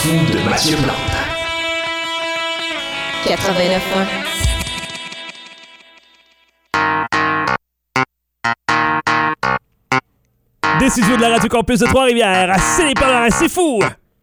fou de Mathieu Plante. 89.1. Des studios de la Radio Campus de Trois-Rivières, c'est les palmarès, c'est fou!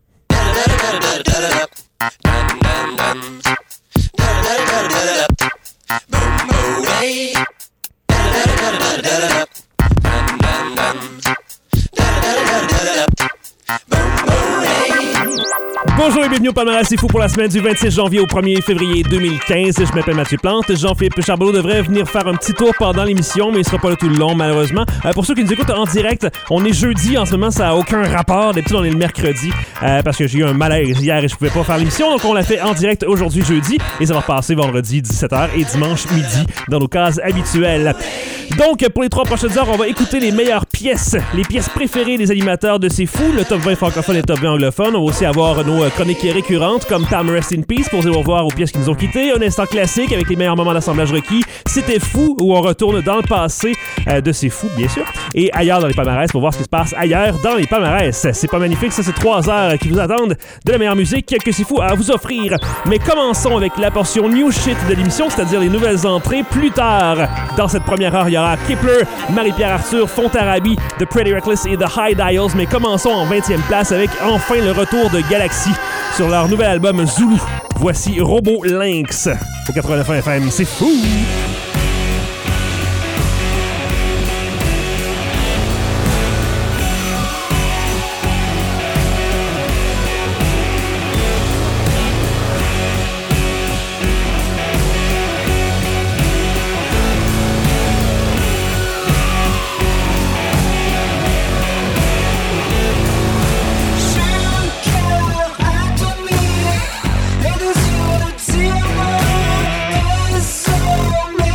Bonjour et bienvenue au palmarès c'est fou pour la semaine du 26 janvier au 1er février 2015. Je m'appelle Mathieu Plante. Jean-Philippe Charbonneau devrait venir faire un petit tour pendant l'émission, mais il sera pas là tout le long, malheureusement. Pour ceux qui nous écoutent en direct, on est jeudi en ce moment, ça n'a aucun rapport. D'habitude, on est le mercredi parce que j'ai eu un malaise hier et je pouvais pas faire l'émission. Donc, on l'a fait en direct aujourd'hui, jeudi, et ça va repasser vendredi 17h et dimanche midi dans nos cases habituelles. Donc, pour les 3 prochaines heures, on va écouter les meilleures pièces, les pièces préférées des animateurs de C'est Fou, le top 20 francophone et le top 20 anglophone. On va aussi avoir nos chroniques récurrentes comme Tam Rest in Peace pour dire au revoir aux pièces qui nous ont quittés, un instant classique avec les meilleurs moments d'assemblage requis, C'était Fou où on retourne dans le passé de C'est Fou, bien sûr, et ailleurs dans les palmarès pour voir ce qui se passe ailleurs dans les palmarès. C'est pas magnifique, ça, c'est 3 heures qui vous attendent de la meilleure musique que C'est Fou a à vous offrir. Mais commençons avec la portion new shit de l'émission, c'est-à-dire les nouvelles entrées. Plus tard, dans cette première heure, il y aura Kepler, Marie-Pierre Arthur, Fontarabi, The Pretty Reckless et The High Dials. Mais commençons en 20e place avec enfin le retour de Galaxy sur leur nouvel album Zulu. Voici Robo Lynx au 89 FM. C'est fou! Et de sur le tir, et sans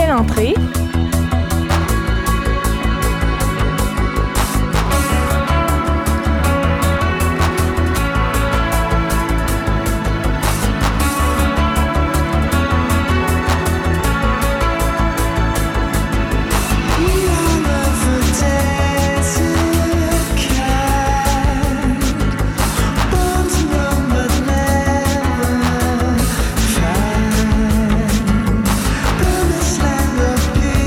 dès l'entrée. Promised land of peace.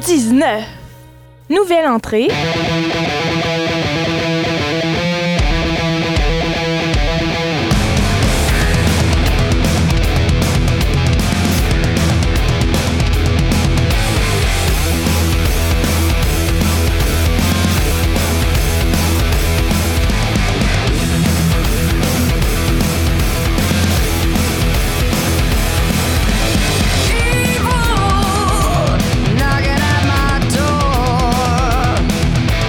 19. Nouvelle entrée. Knocking at my door.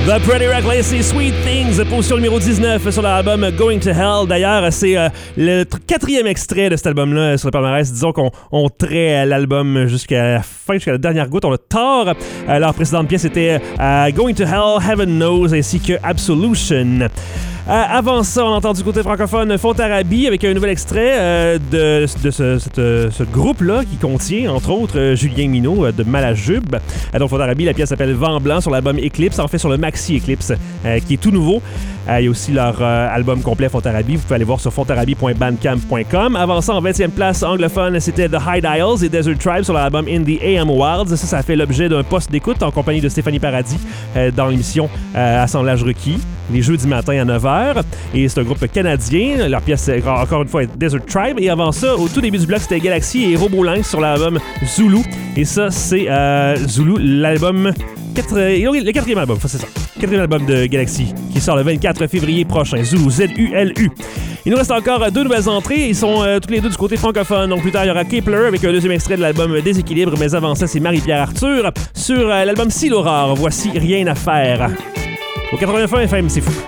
The Pretty Reckless et Sweet Things, position numéro 19 sur l'album Going to Hell. D'ailleurs, c'est le quatrième extrait de cet album-là sur le palmarès. Disons qu'on traite l'album jusqu'à la fin, jusqu'à la dernière goutte. On le tord. Leur précédente pièce était Going to Hell, Heaven Knows, ainsi que Absolution. Avant ça, on a entendu côté francophone Fontarabie avec un nouvel extrait de ce groupe-là qui contient, entre autres, Julien Minot de Malajube. Donc Fontarabie, la pièce s'appelle Vent Blanc sur l'album Eclipse, en fait sur le Maxi Eclipse, qui est tout nouveau. Il y a aussi leur album complet Fontarabie. Vous pouvez aller voir sur fontarabie.bandcamp.com. Avant ça, en 20e place anglophone, c'était The High Dials et Desert Tribe sur l'album In the AM Wilds. Ça a fait l'objet d'un poste d'écoute en compagnie de Stéphanie Paradis dans l'émission Assemblage requis, les jeudis matin à 9h. Et c'est un groupe canadien. Leur pièce, encore une fois, est Desert Tribe. Et avant ça, au tout début du bloc, c'était Galaxy et Robolinx sur l'album Zulu. Et ça, c'est Zulu, l'album... le quatrième album, c'est ça. Quatrième album de Galaxy qui sort le 24 février prochain. Zulu, Z-U-L-U. Il nous reste encore deux nouvelles entrées. Ils sont tous les deux du côté francophone. Donc plus tard, il y aura Kepler avec un deuxième extrait de l'album Déséquilibre. Mais avant ça, c'est Marie-Pierre Arthur sur l'album Si l'Aurore. Voici Rien à faire. Au 89 FM, c'est fou.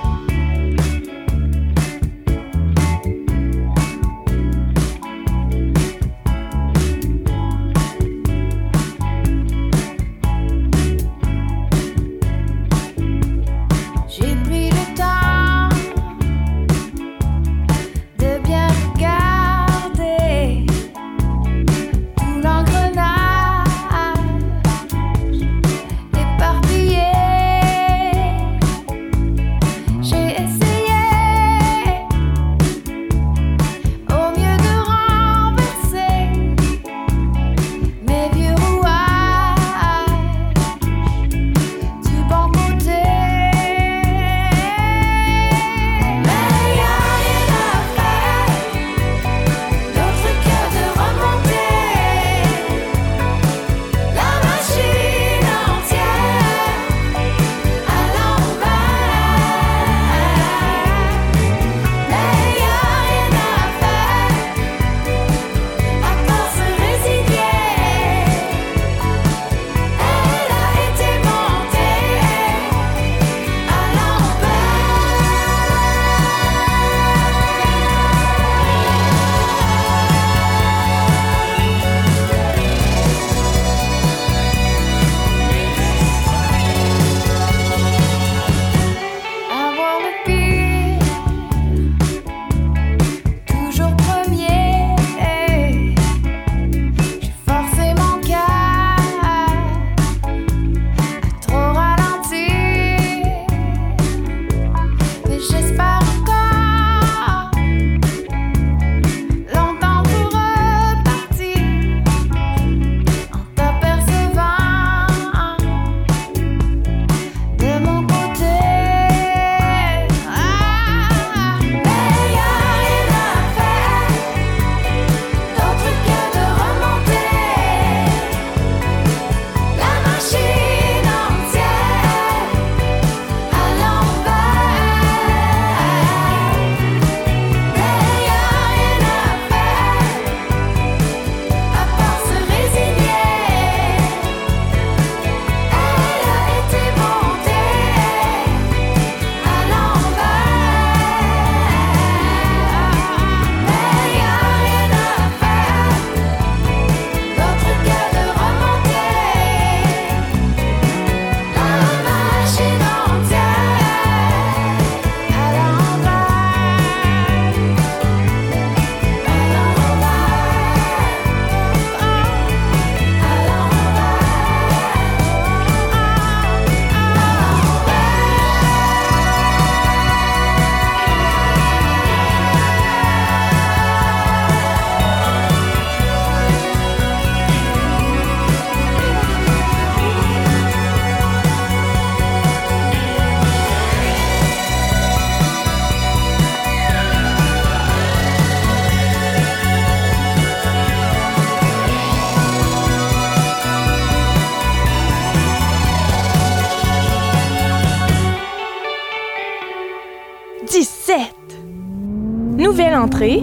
Nouvelle entrée.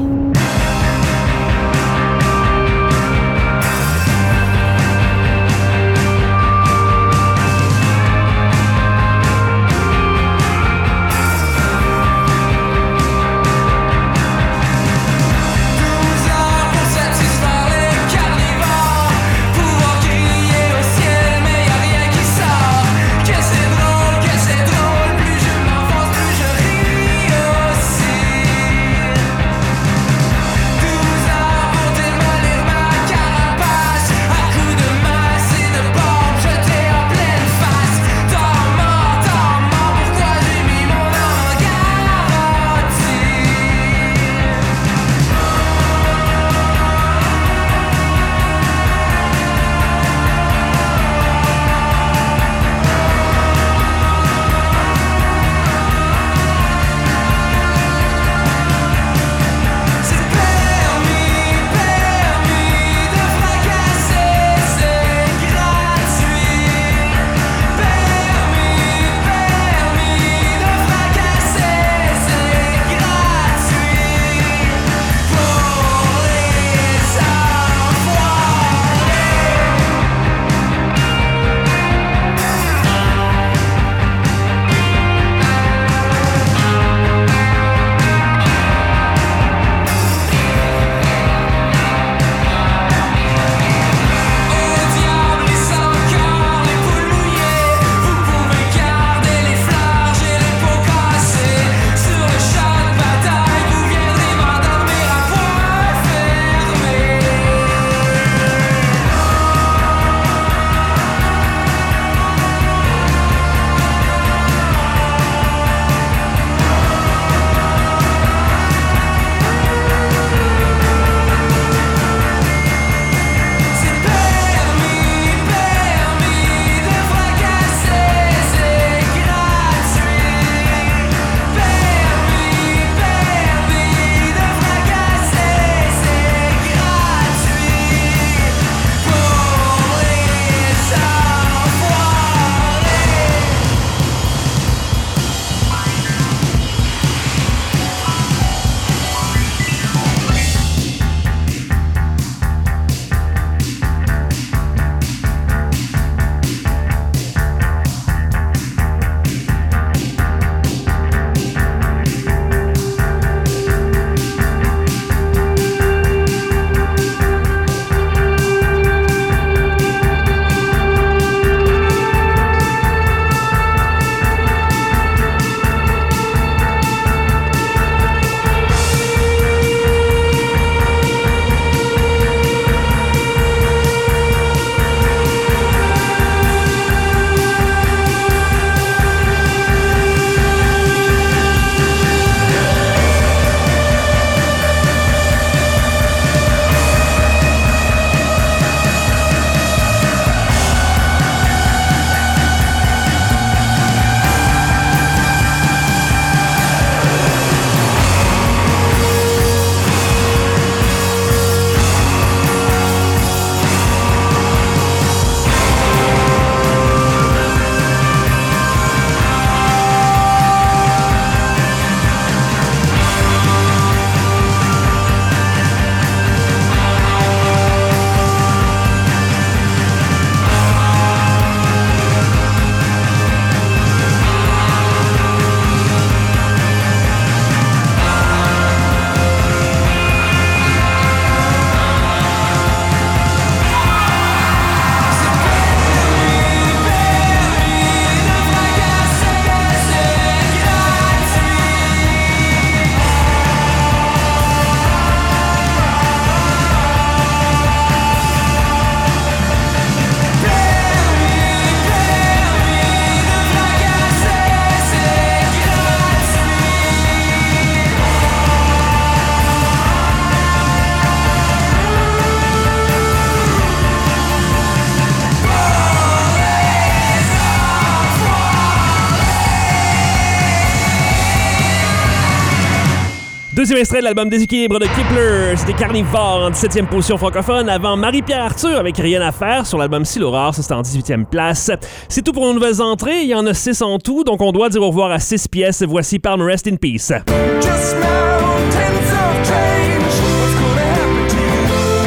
Deuxième extrait de l'album Déséquilibre de Kepler, c'était Carnivore en 17e position francophone, avant Marie-Pierre Arthur avec Rien à faire sur l'album Si l'Aurore, ça c'était en 18e place. C'est tout pour nos nouvelles entrées, il y en a 6 en tout, donc on doit dire au revoir à 6 pièces. Voici Palm Rest in Peace. Just mountains of change. What's gonna happen to you?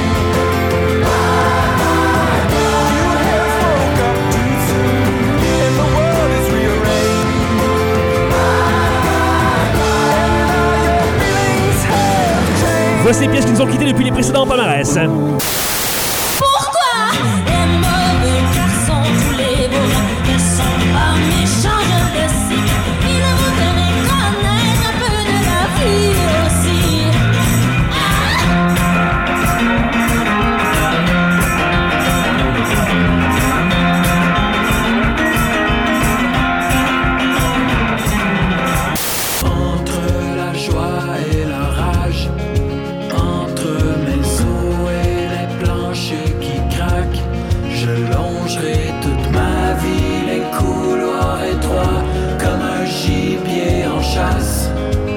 You have woke up too soon, and the world is rearranged. And now your feelings have changed. Voici les pièces qui nous ont quittés depuis les précédents palmarès. Pourquoi les mauvais garçons, tous les beaux ne sont pas méchants, je le sais. Ils voudraient connaître un peu de la vie aussi. Entre la joie et la rage, entre mes os et les planchers qui craquent, je longerai toute ma vie les couloirs étroits comme un gibier en chasse.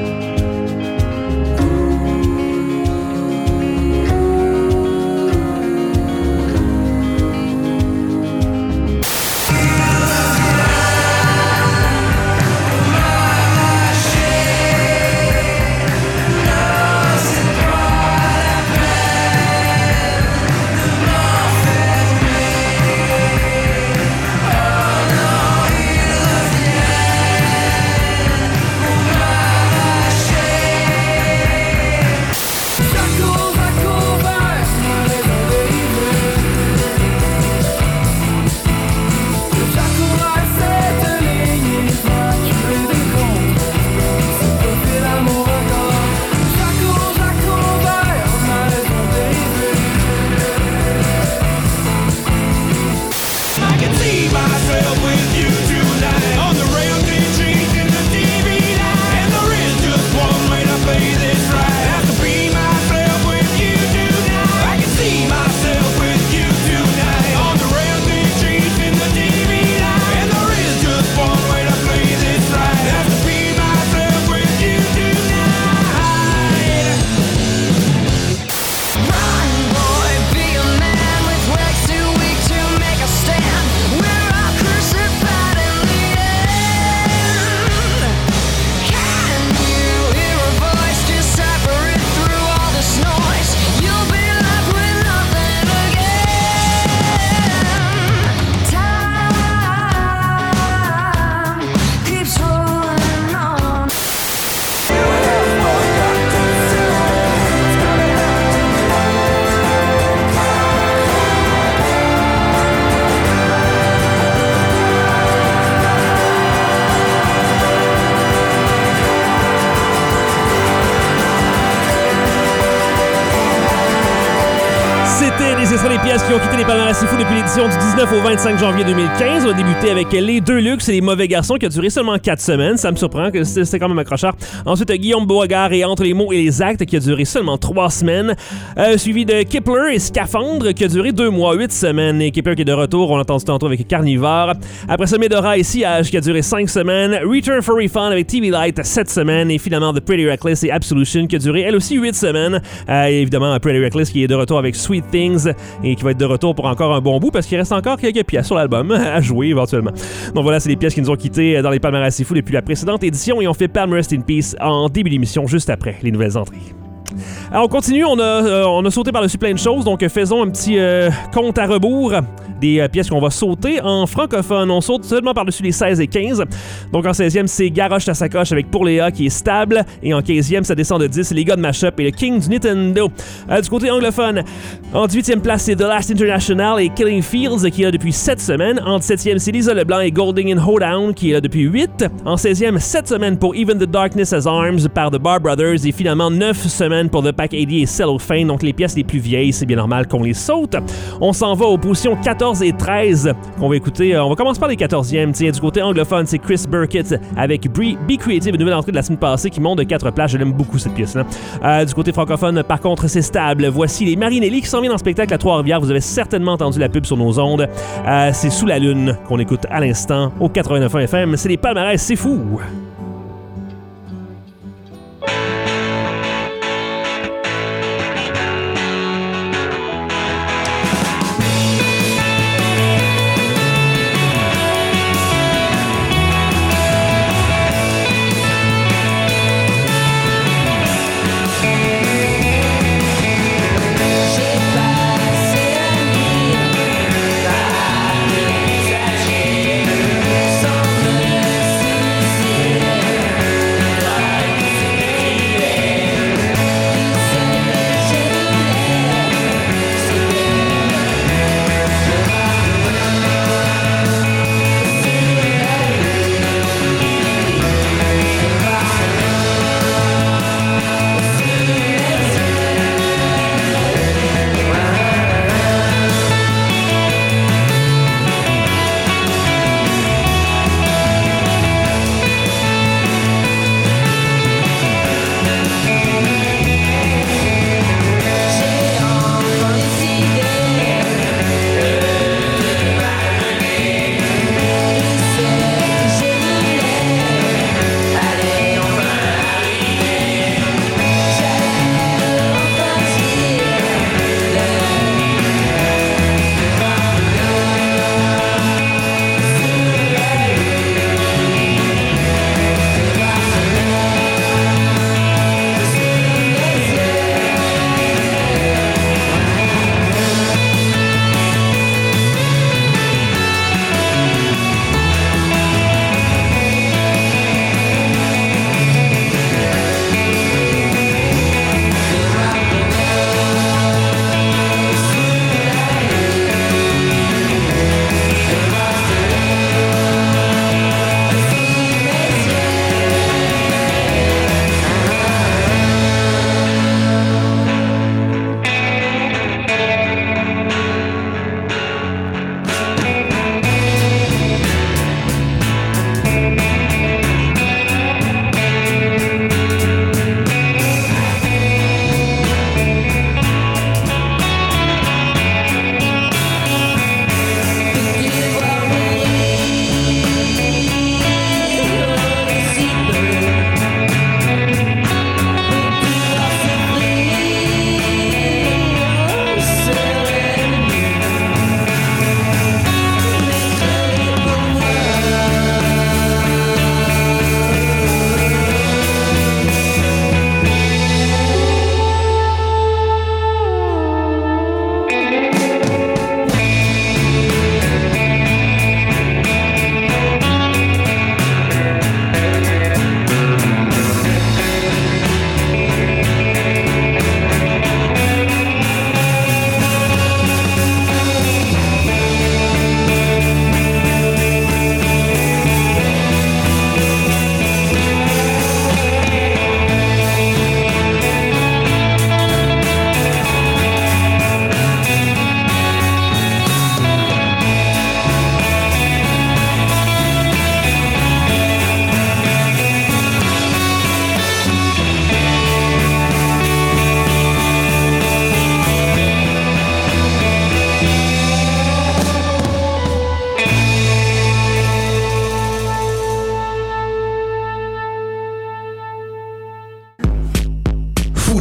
Les pièces qui ont quitté les palmarès fous depuis l'édition du 19 au 25 janvier 2015. On a débuté avec Les Deux Luxe et Les Mauvais Garçons qui a duré seulement 4 semaines. Ça me surprend que c'était quand même accrocheur. Ensuite, Guillaume Beauregard et Entre les mots et les actes qui a duré seulement 3 semaines. Suivi de Kepler et Scaphandre qui a duré 2 mois, 8 semaines. Et Kepler qui est de retour, on l'a entendu tantôt avec Carnivore. Après ça, Medora et Sillage qui a duré 5 semaines. Return for Refund avec TV Light 7 semaines. Et finalement, The Pretty Reckless et Absolution qui a duré elle aussi 8 semaines. Et évidemment, Pretty Reckless qui est de retour avec Sweet Things et qui va être de retour pour encore un bon bout parce qu'il reste encore quelques pièces sur l'album à jouer éventuellement. Donc voilà, c'est les pièces qui nous ont quittés dans les palmarès fous depuis la précédente édition et on fait Palm Rest in Peace en début d'émission juste après les nouvelles entrées. Alors on continue, on a sauté par-dessus plein de choses, donc faisons un petit compte à rebours des pièces qu'on va sauter. En francophone, on saute seulement par-dessus les 16 et 15. Donc en 16e, c'est Garoche ta sacoche avec Pour Léa qui est stable. Et en 15e, ça descend de 10, les gars de Mashup et le King du Nintendo. Du côté anglophone, en 18e place, c'est The Last International et Killing Fields qui est là depuis 7 semaines. En 17e, c'est Lisa Leblanc et Golding in Hoedown qui est là depuis 8. En 16e, 7 semaines pour Even the Darkness Has Arms par The Bar Brothers et finalement 9 semaines pour The Pack 80 et Cellophane. Donc les pièces les plus vieilles, c'est bien normal qu'on les saute. On s'en va aux positions 14 et 13 qu'on va écouter. On va commencer par les 14e. Tiens, du côté anglophone, c'est Chris Burkett avec Be Creative, une nouvelle entrée de la semaine passée qui monte de 4 places. Je l'aime beaucoup cette pièce-là. Du côté francophone, par contre, c'est stable. Voici les Marinelli qui s'en viennent en spectacle à Trois-Rivières. Vous avez certainement entendu la pub sur nos ondes. C'est Sous la Lune qu'on écoute à l'instant au 89.1 FM. C'est les palmarès, c'est fou!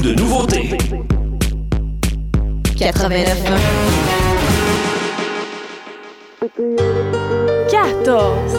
de nouveautés. 89.1 14.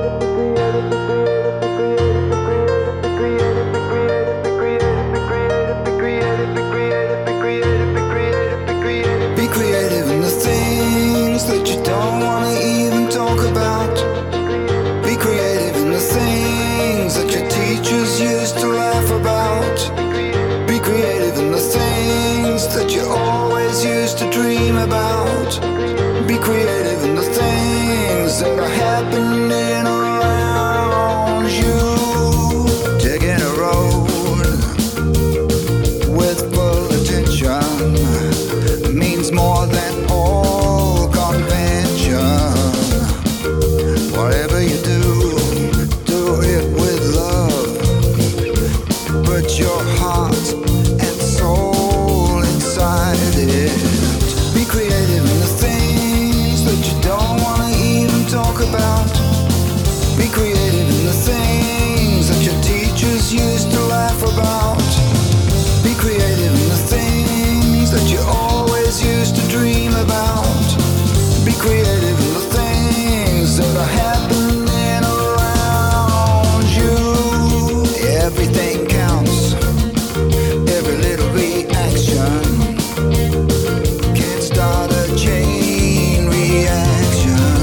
Be creative in the things that you don't want to even talk about. Be creative in the things that your teachers used to laugh about. Be creative in the things that you always used to dream about. Be creative in the things that are happening around you. Taking a road with full attention means more than all convention. Whatever you do, do it with love. Put your heart and soul inside it. Be creative in the things that you don't want to even talk about. Be creative in the things that your teachers used to laugh about. Be creative in the things that you always used to dream about. Be creative in the things that are happening around you. Everything counts, every little reaction can start a chain reaction.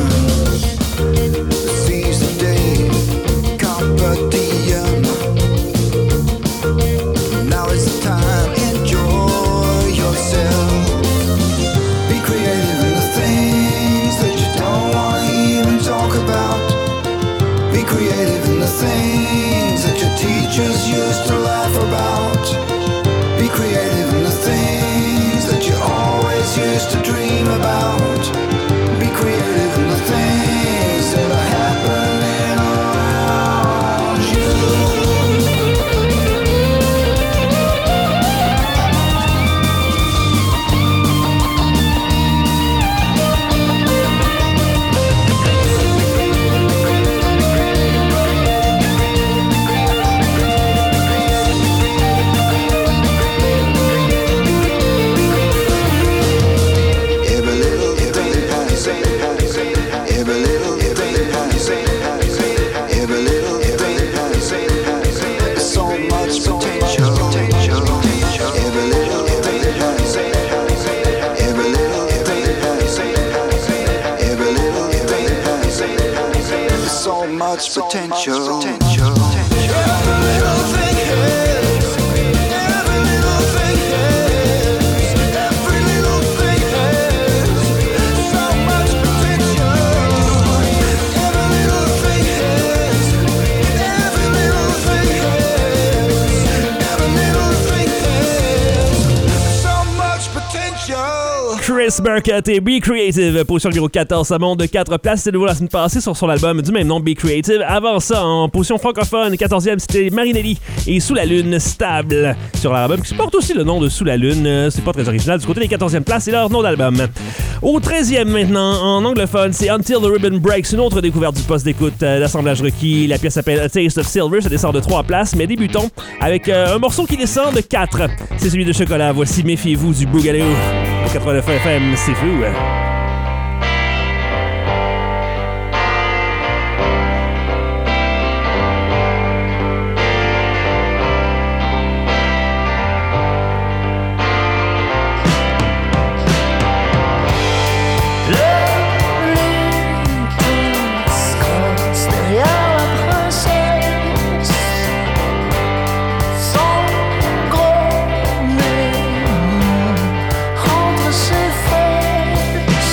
Seize the day, competition. Now is the time, enjoy yourself. Be creative in the things that you don't want to even talk about. Be creative in the things that your teachers used to laugh about. Be creative in the things that you always used to dream about. Be creative in the things that are happening around you. Every little thing has, every little thing has, every little thing has so much potential. Every little thing has, every little thing has, every little thing has so much potential. Every little thing has, every little thing has, every little thing has so much potential. Every little thing has, every little thing has, every little thing has so much potential. Chris Burkett et Be Creative, position numéro 14, ça monte de 4 places, c'était nouveau la semaine passée sur son album du même nom, Be Creative. Avant ça, en position francophone, 14e, c'était Marinelli et Sous la Lune, Stable, sur leur album qui porte aussi le nom de Sous la Lune. C'est pas très original du côté des 14e places, c'est leur nom d'album. Au 13e maintenant, en anglophone, c'est Until the Ribbon Breaks, une autre découverte du poste d'écoute d'assemblage requis. La pièce s'appelle A Taste of Silver, ça descend de 3 places, mais débutons avec un morceau qui descend de 4. C'est celui de Chocolat, voici Méfiez-vous du Boogaloo. 89 FM, c'est fou. Entre ses fesses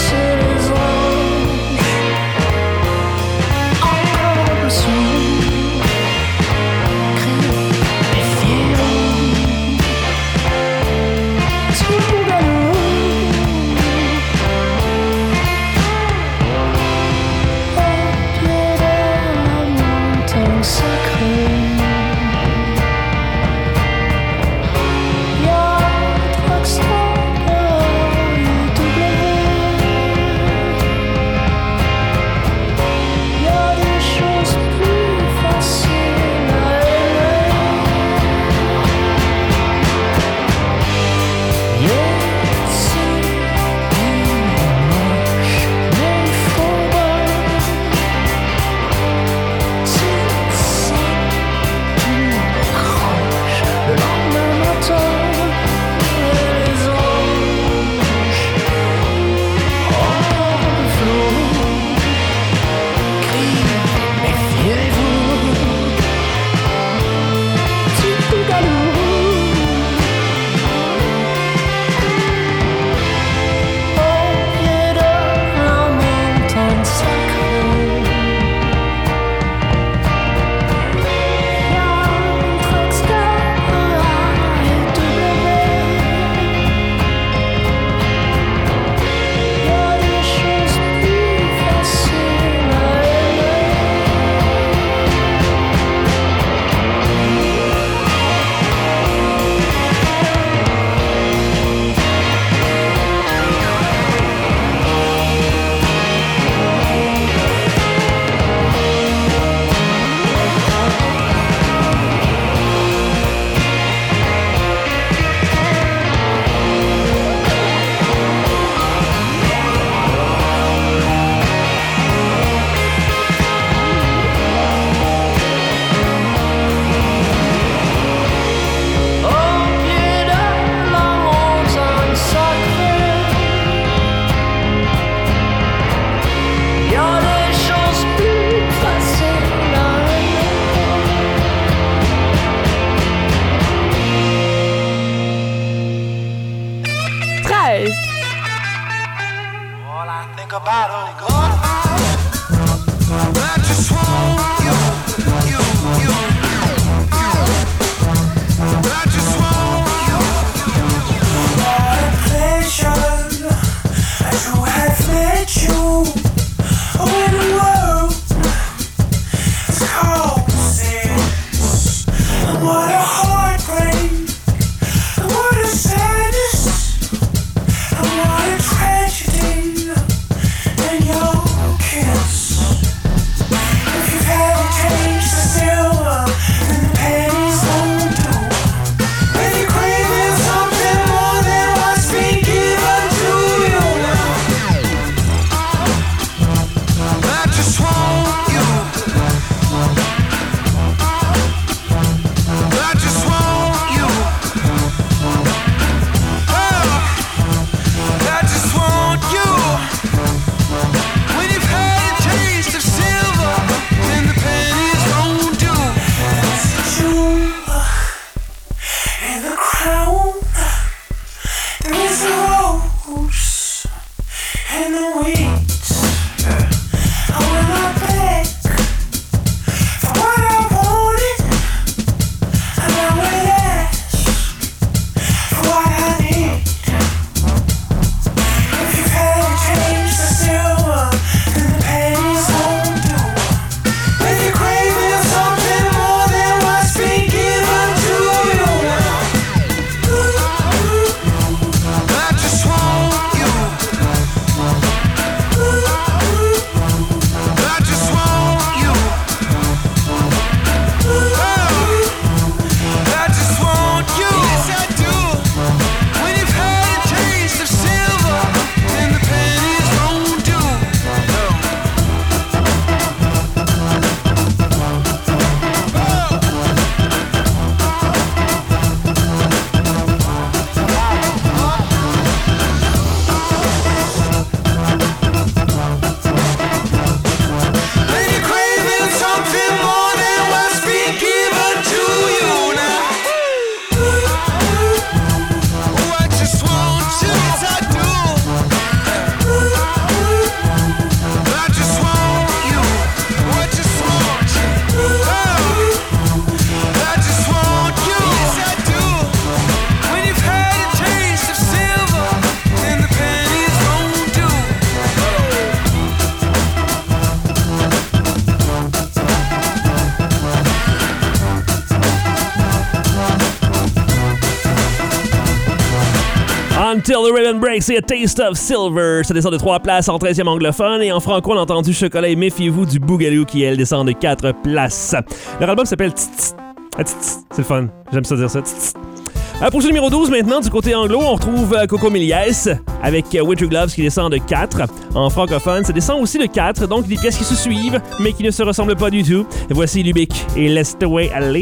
Until the Ribbon Breaks et A Taste of Silver. Ça descend de 3 places en 13e anglophone et en franco, on a entendu Chocolat et Méfiez-vous du Boogaloo qui, elle, descend de 4 places. Leur album s'appelle Tss. C'est le fun. J'aime ça dire ça. Tss. Pour ce numéro 12, maintenant, du côté anglo, on retrouve Coco Méliès avec Winter Gloves qui descend de 4. En francophone, ça descend aussi de 4, donc des pièces qui se suivent, mais qui ne se ressemblent pas du tout. Et voici Lubick et Laisse Toi Aller.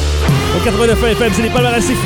Au 89 FM, c'est des palmarès, c'est fou.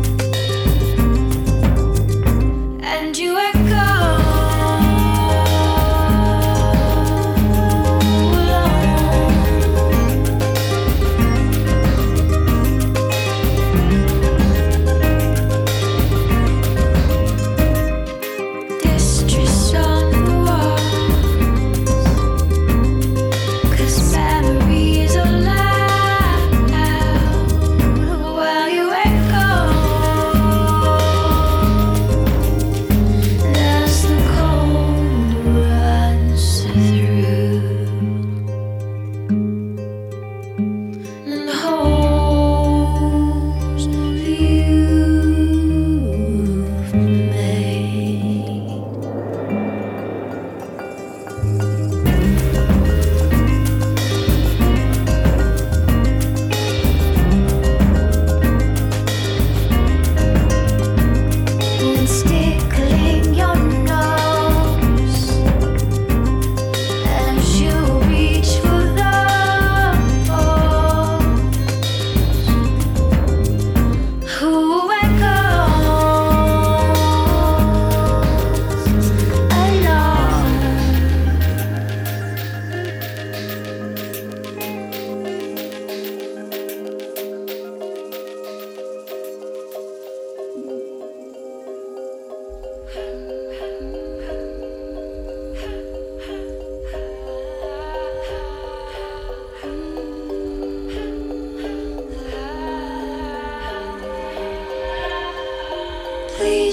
And you echo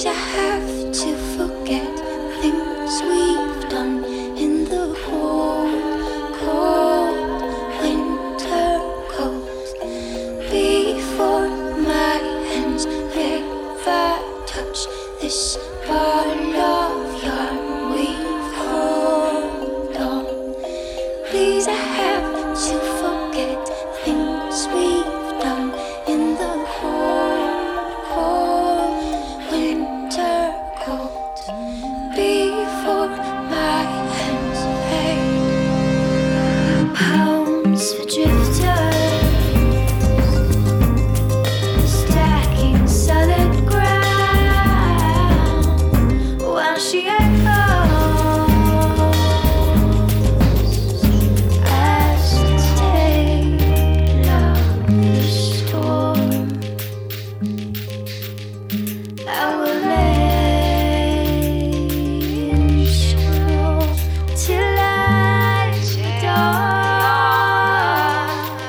Please, I have to forget things we've done in the cold, cold winter cold. Before my hands ever touch this ball of yarn we've held on. Please, I have to forget things we've done in the cold, cold winter cold. Before my hands fade, pounds for drifters, stacking solid ground while she echoes as the tale of the storm. I will lay in straw till life's dawn.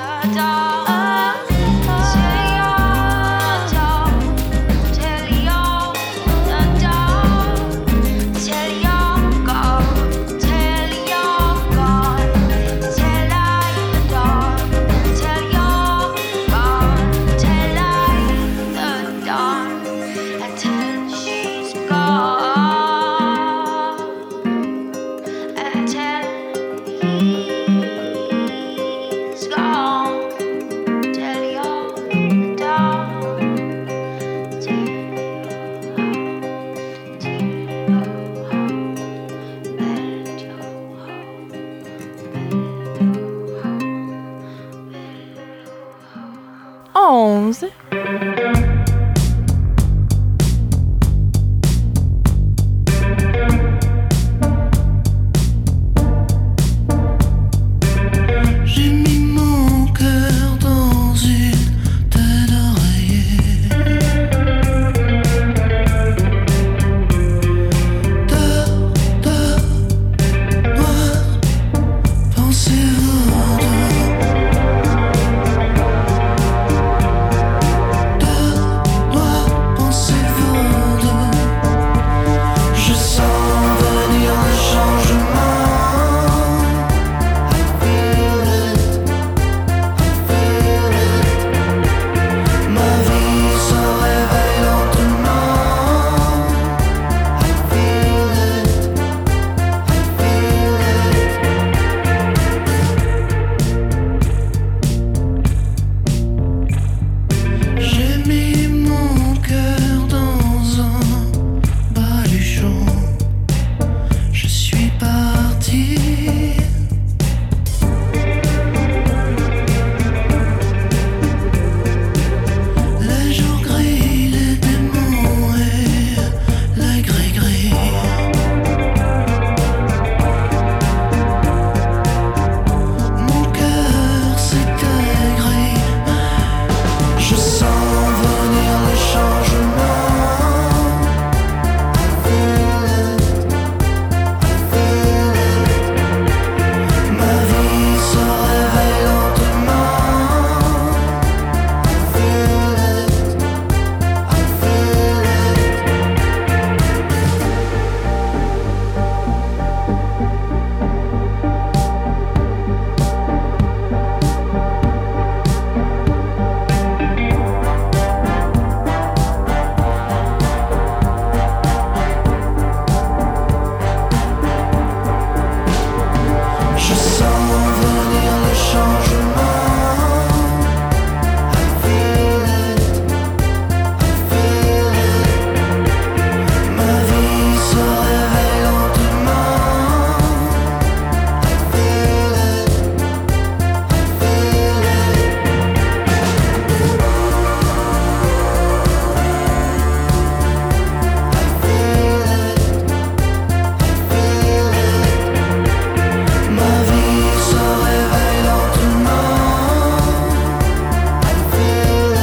Until she's gone, until he's gone, till you're done, till Onze. J'ai mis mon cœur dans une tête d'oreiller. Noir, pensez-vous noir, pensez-vous je sens venir le changement. Ma vie se réveille lentement. I feel it. J'ai mis mon cœur dans un baluchon. Je suis parti. Les jours gris, les démons et les gris-gris. Mon cœur s'était gris. Je sens venir le changement. I feel it. Ma vie se réveille lentement. I feel je sens venir le changement. I feel it. Ma vie se réveille lentement. I feel Ma vie se réveille lentement. I feel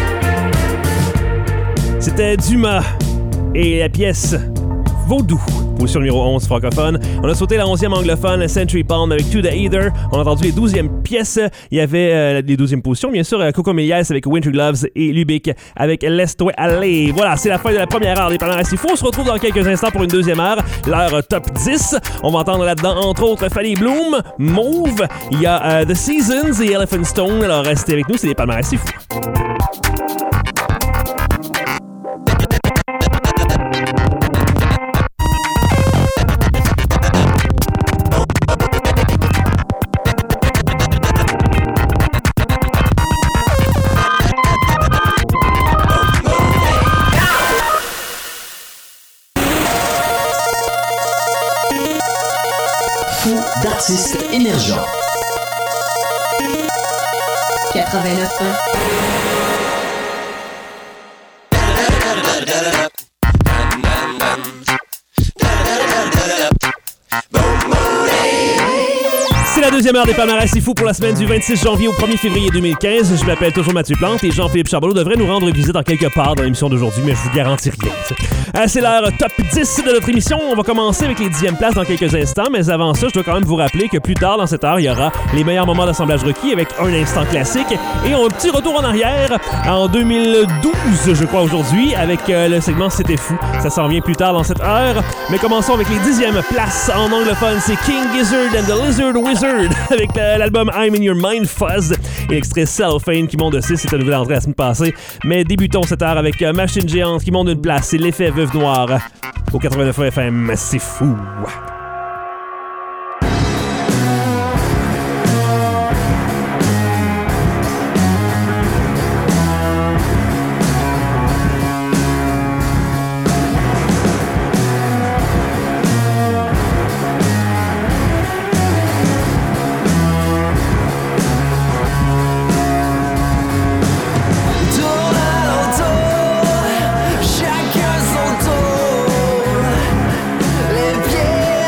it. C'était Dumas et la pièce Vaudou position numéro 11 francophone. On a sauté la 11e anglophone, Century Palm avec To The Either. On a entendu les 12e pièces. Il y avait les 12e positions, bien sûr, Coco Méliès avec Winter Gloves et Lubick avec Laisse-toi aller. Voilà, c'est la fin de la première heure des palmarès. Il faut se retrouve dans quelques instants pour une deuxième heure, l'heure top 10. On va entendre là-dedans, entre autres, Fanny Bloom, Mauve, il y a The Seasons et Elephant Stone. Alors restez avec nous, c'est les palmarès, c'est fou. D'artistes émergents. 89 ans. C'est la deuxième heure des palmarès c'est fou pour la semaine du 26 janvier au 1er février 2015. Je m'appelle toujours Mathieu Plante et Jean-Philippe Charbonneau devrait nous rendre visite en quelque part dans l'émission d'aujourd'hui, mais je vous garantis rien. C'est l'heure top 10 de notre émission. On va commencer avec les 10e places dans quelques instants, mais avant ça, je dois quand même vous rappeler que plus tard dans cette heure, il y aura les meilleurs moments d'assemblage requis avec un instant classique et un petit retour en arrière en 2012, je crois, aujourd'hui, avec le segment C'était fou. Ça s'en vient plus tard dans cette heure, mais commençons avec les 10e places en anglophone. C'est King Gizzard and the Lizard Wizard avec l'album I'm in Your Mind Fuzz et l'extrait Cellophane qui monte de 6, c'est une nouvelle entrée la semaine passée. Mais débutons cette heure avec Machine Géante qui monte d'une place, c'est l'effet Veuve Noire au 89 FM, c'est fou. Chacun son tour, les pieds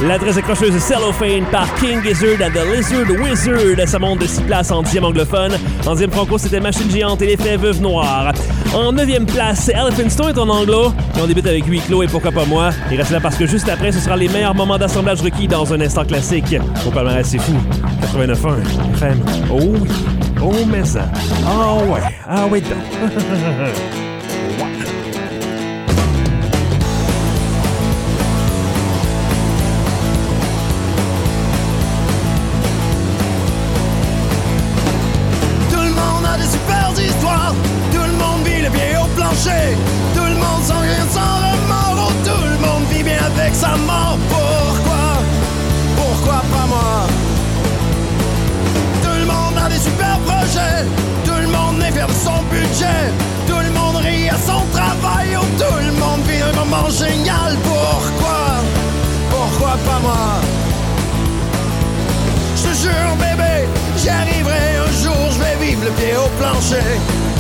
La très accrocheuse Cellophane par King Gizzard and the Lizard Wizard. Ça monte de 6 places en 10e anglophone. En 10e franco, c'était Machine Géante et l'effet Veuve Noire. En 9e place, c'est Elephant Stone en anglo. Et on débute avec Huis Clos et pourquoi pas moi. Et restez là parce que juste après, ce sera les meilleurs moments d'assemblage requis dans un instant classique. Au palmarès, c'est fou. 89.1 FM. Oh oui. Oh mais ça. Ah ouais. Ah ouais donc. Tout le monde sans rien, sans remords. Oh, tout le monde vit bien avec sa mort. Pourquoi pas moi? Tout le monde a des super projets. Tout le monde est fier de son budget. Tout le monde rit à son travail. Oh, tout le monde vit un moment génial. Pourquoi pas moi? Je te jure bébé, j'y arriverai un jour. Je vais vivre le pied au plancher.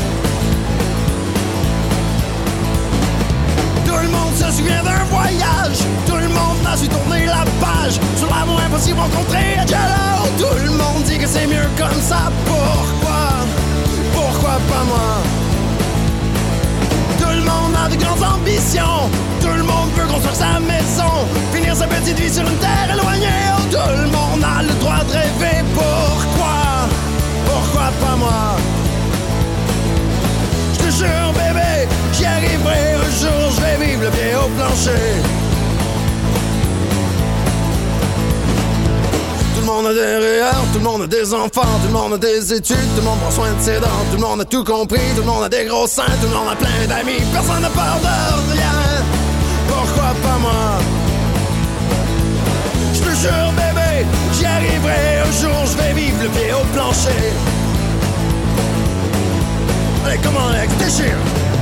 Tout le monde se souvient d'un voyage. Tout le monde a su tourner la page sur l'amour impossible rencontré à Jello. Tout le monde dit que c'est mieux comme ça. Pourquoi pas moi? Tout le monde a de grandes ambitions. Tout le monde veut construire sa maison, finir sa petite vie sur une terre éloignée. Oh, tout le monde a le droit de rêver. Pourquoi pas moi? Je te jure bébé, j'y arriverai un jour, je vais vivre le pied au plancher. Tout le monde a des rêves, tout le monde a des enfants, tout le monde a des études, tout le monde prend soin de ses dents, tout le monde a tout compris, tout le monde a des gros seins, tout le monde a plein d'amis, personne n'a peur de rien. Pourquoi pas moi? Je te jure bébé, j'y arriverai un jour, je vais vivre le pied au plancher. Allez, come on, Alex, déchire!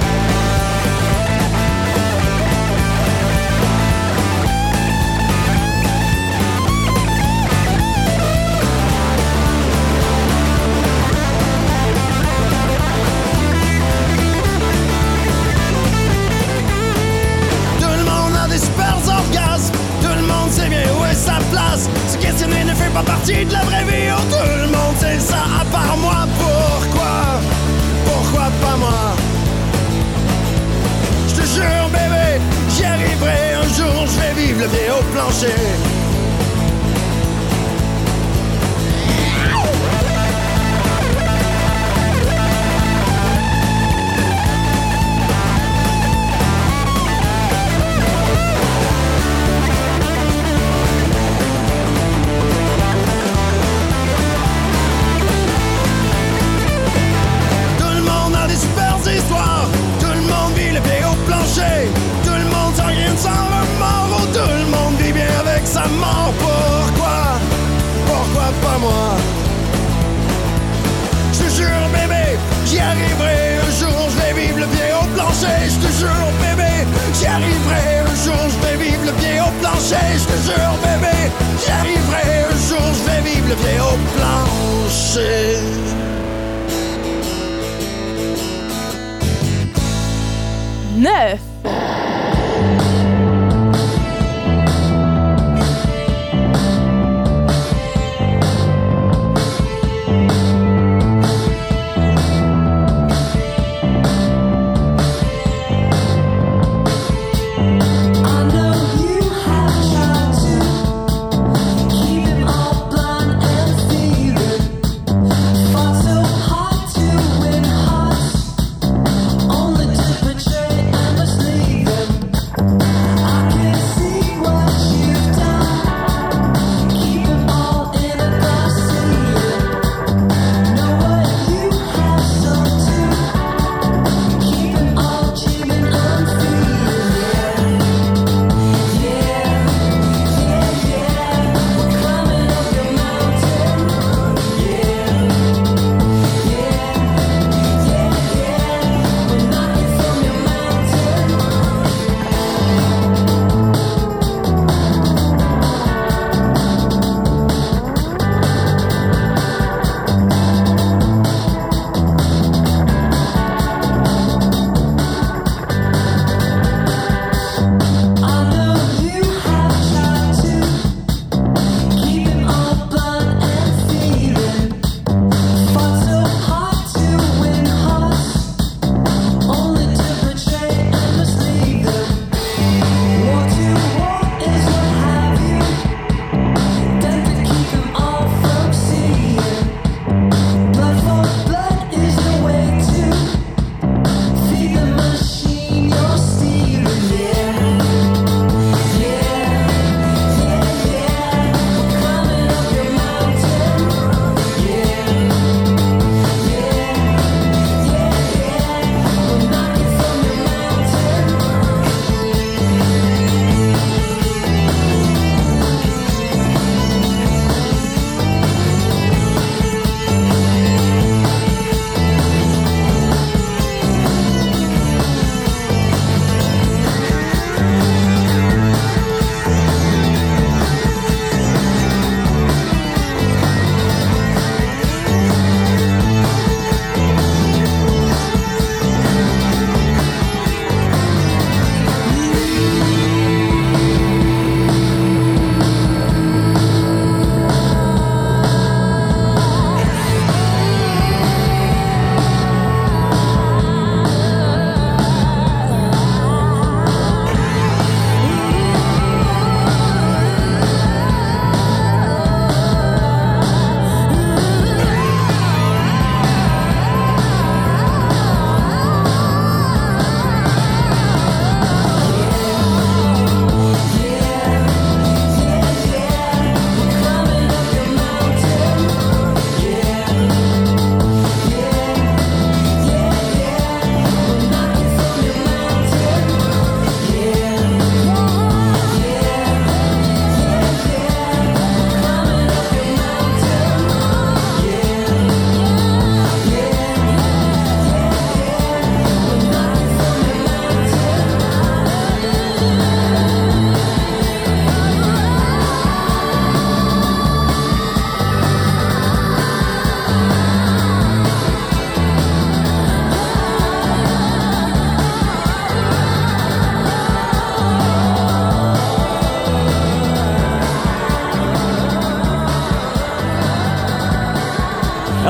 Tout le monde a des super orgasmes, tout le monde sait bien où est sa place. Se questionner ne fait pas partie de la vraie vie. Oh, tout le monde sait ça à part moi. Pourquoi pas moi? Je te jure bébé, j'y arriverai un jour, je vais vivre le pied au plancher. Tout le monde vit le pied au plancher. Tout le monde sans rien, sans remords. Oh, tout le monde vit bien avec sa mort. Pourquoi pas moi? Je te jure bébé, j'y arriverai un jour, je vais vivre le pied au plancher. Je te jure bébé, j'y arriverai un jour, je vais vivre le pied au plancher. Je te jure bébé, j'y arriverai un jour, je vais vivre le pied au plancher. 9. Only temperature and a sleeve.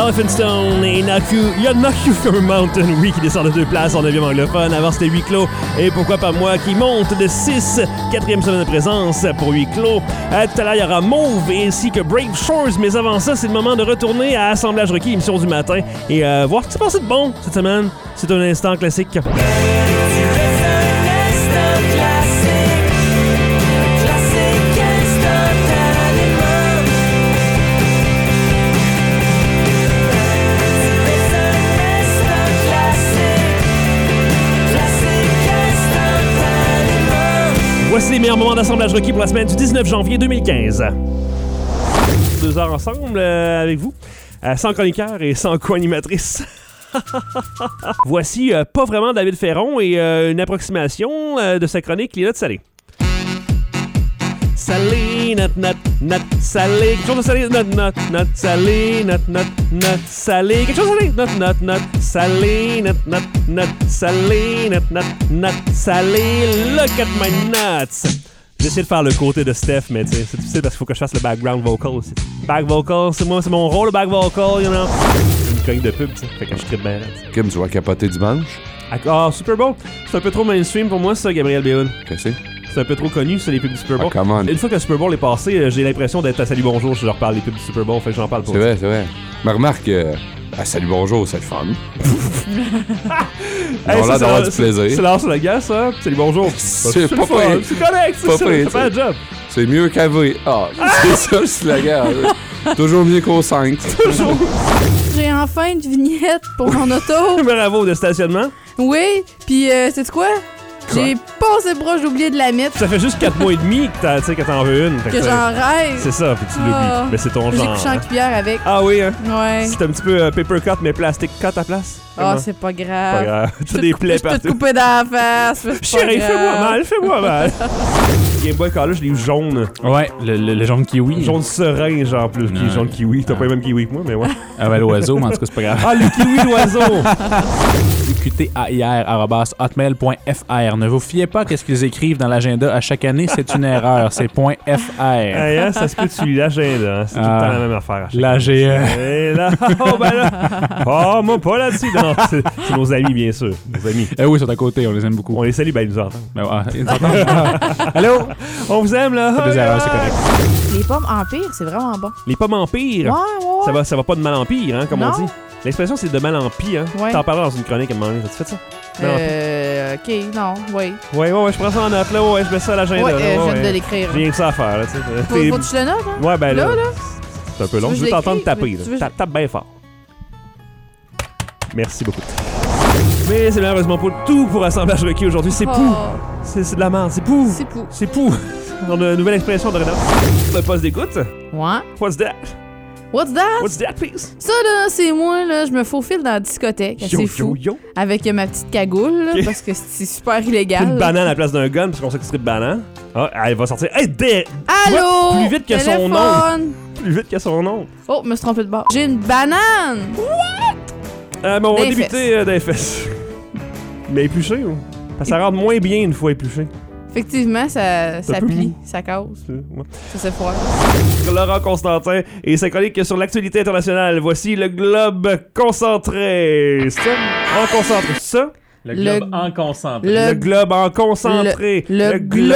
Elephant Stone et Knock You From a Mountain, oui, qui descend de 2 places en 9e anglophone. Avant, c'était Huis Clos. Et pourquoi pas moi, qui monte de 6, 4e semaine de présence pour Huis Clos. Tout à l'heure, il y aura Mauve ainsi que Brave Shores. Mais avant ça, c'est le moment de retourner à Assemblage requis, émission du matin, et voir ce qui s'est passé de bon cette semaine. C'est un instant classique. Voici les meilleurs moments d'assemblage requis pour la semaine du 19 janvier 2015. 2 heures ensemble avec vous, sans chroniqueur et sans co-animatrice. Voici pas vraiment David Ferron et une approximation de sa chronique Les Notes salées. Salé, nut, salé, quelque chose de salé, nut, salé, nut, salé, quelque chose de salé, nut, salé, nut, salé, nut, salé, look at my nuts. J'essaie de faire le côté de Steph, mais tu sais, c'est difficile parce qu'il faut que je fasse le background vocal aussi. Back vocal, c'est mon rôle, le back vocal, you know. C'est une cogne de pub, tu sais, fait que je tripe bien là. Kim, tu vas capoter dimanche? Ah, Super Bowl, c'est un peu trop mainstream pour moi, ça, Gabriel Béhoun. Qu'est-ce que c'est? C'est un peu trop connu, ça, les pubs du Super Bowl. Ah, come on. Une fois que le Super Bowl est passé, j'ai l'impression d'être à Salut Bonjour si je leur parle des pubs du Super Bowl, fait que j'en parle pas. C'est vrai. Mais remarque, à Salut Bonjour, c'est le fun. On a l'air d'avoir du plaisir. C'est l'heure sur le gars, ça. Salut Bonjour. C'est pas fun. prêt. C'est correct, c'est ça. Ça fait un job. C'est mieux qu'avouer. Ah, c'est ça le slogan. Toujours mieux qu'au 5. Toujours. J'ai enfin une vignette pour mon auto. Bravo, de stationnement. Oui, puis sais-tu quoi? J'ai passé le bras, j'ai oublié de la mettre. Ça fait juste 4 mois et demi que t'en veux une. Que j'en rêve. C'est ça, puis tu l'oublies. Mais c'est ton genre. J'ai couché en cuillère avec. Ah oui, hein? Ouais. C'est un petit peu paper cut, mais plastic cut à place. Ah, c'est pas grave. Pas grave. T'as des plaies partout. Je peux te couper dans la face. Chérie, fais-moi mal. Game Boy Color, je l'ai eu jaune. Ouais, le jaune kiwi. Jaune serein, genre, plus qui est jaune kiwi. T'as pas le même kiwi que moi, mais ouais. Ah, ben l'oiseau, mais en tout cas, c'est pas grave. Ah, le kiwi, l'oiseau! QTAIR@hotmail.fr. Ne vous fiez pas à ce qu'ils écrivent dans l'agenda à chaque année, c'est une erreur. C'est .fr. Hey, hein, ça se peut que tu lis l'agenda. C'est tout le temps la même affaire. L'AGE. Et là, oh, ben là. Oh, moi, pas là-dessus. Non, c'est nos amis, bien sûr. Nos amis. Oui, ils sont à côté, on les aime beaucoup. On les salue, ben ils nous entendent. Ben, ils nous entendent. Allô? On vous aime, là. C'est des erreurs, c'est correct. Les pommes empire, c'est vraiment bon. Les pommes empire? Ouais. Ça va pas de mal en pire, hein, comme on dit. L'expression, c'est de mal en pire, hein. Ouais. T'en parleras dans une chronique à un moment donné. As-tu fait ça? Ok, non, oui. Ouais, je prends ça en note, là. Ouais, je mets ça à l'agenda. Ouais, là, je viens de l'écrire. J'ai rien que ça à faire, là, tu sais. Faut que tu le notes, hein? Ouais, ben là. Là? C'est un peu long. Tu veux Je veux t'entendre taper, tu veux là. Tape bien fort. Merci beaucoup. Mais c'est malheureusement pas tout pour Assemblage requis aujourd'hui. C'est pou. C'est de la merde. C'est pou. C'est pou. On a une nouvelle expression de Renan. Le poste d'écoute. Ouais. What's that? What's that, please? Ça, là, c'est moi, là. Je me faufile dans la discothèque. C'est fou. Avec ma petite cagoule, là, parce que c'est super illégal. Une banane à la place d'un gun, parce qu'on sait que c'est de banane. Ah, elle va sortir. Hey, Allô? Plus vite que son nom. Plus vite que son nom. Oh, me suis trompé de bord. J'ai une banane! What? On va débuter des fesses. Mais épluché, ou? Ça rentre moins bien une fois épluché. Effectivement, ça plie, ça casse. Ouais. Ça c'est froid. Laurent Constantin et sa chronique sur l'actualité internationale. Voici le globe concentré. Ça, en concentré. Ça? Le globe en concentré. Le globe en concentré. Le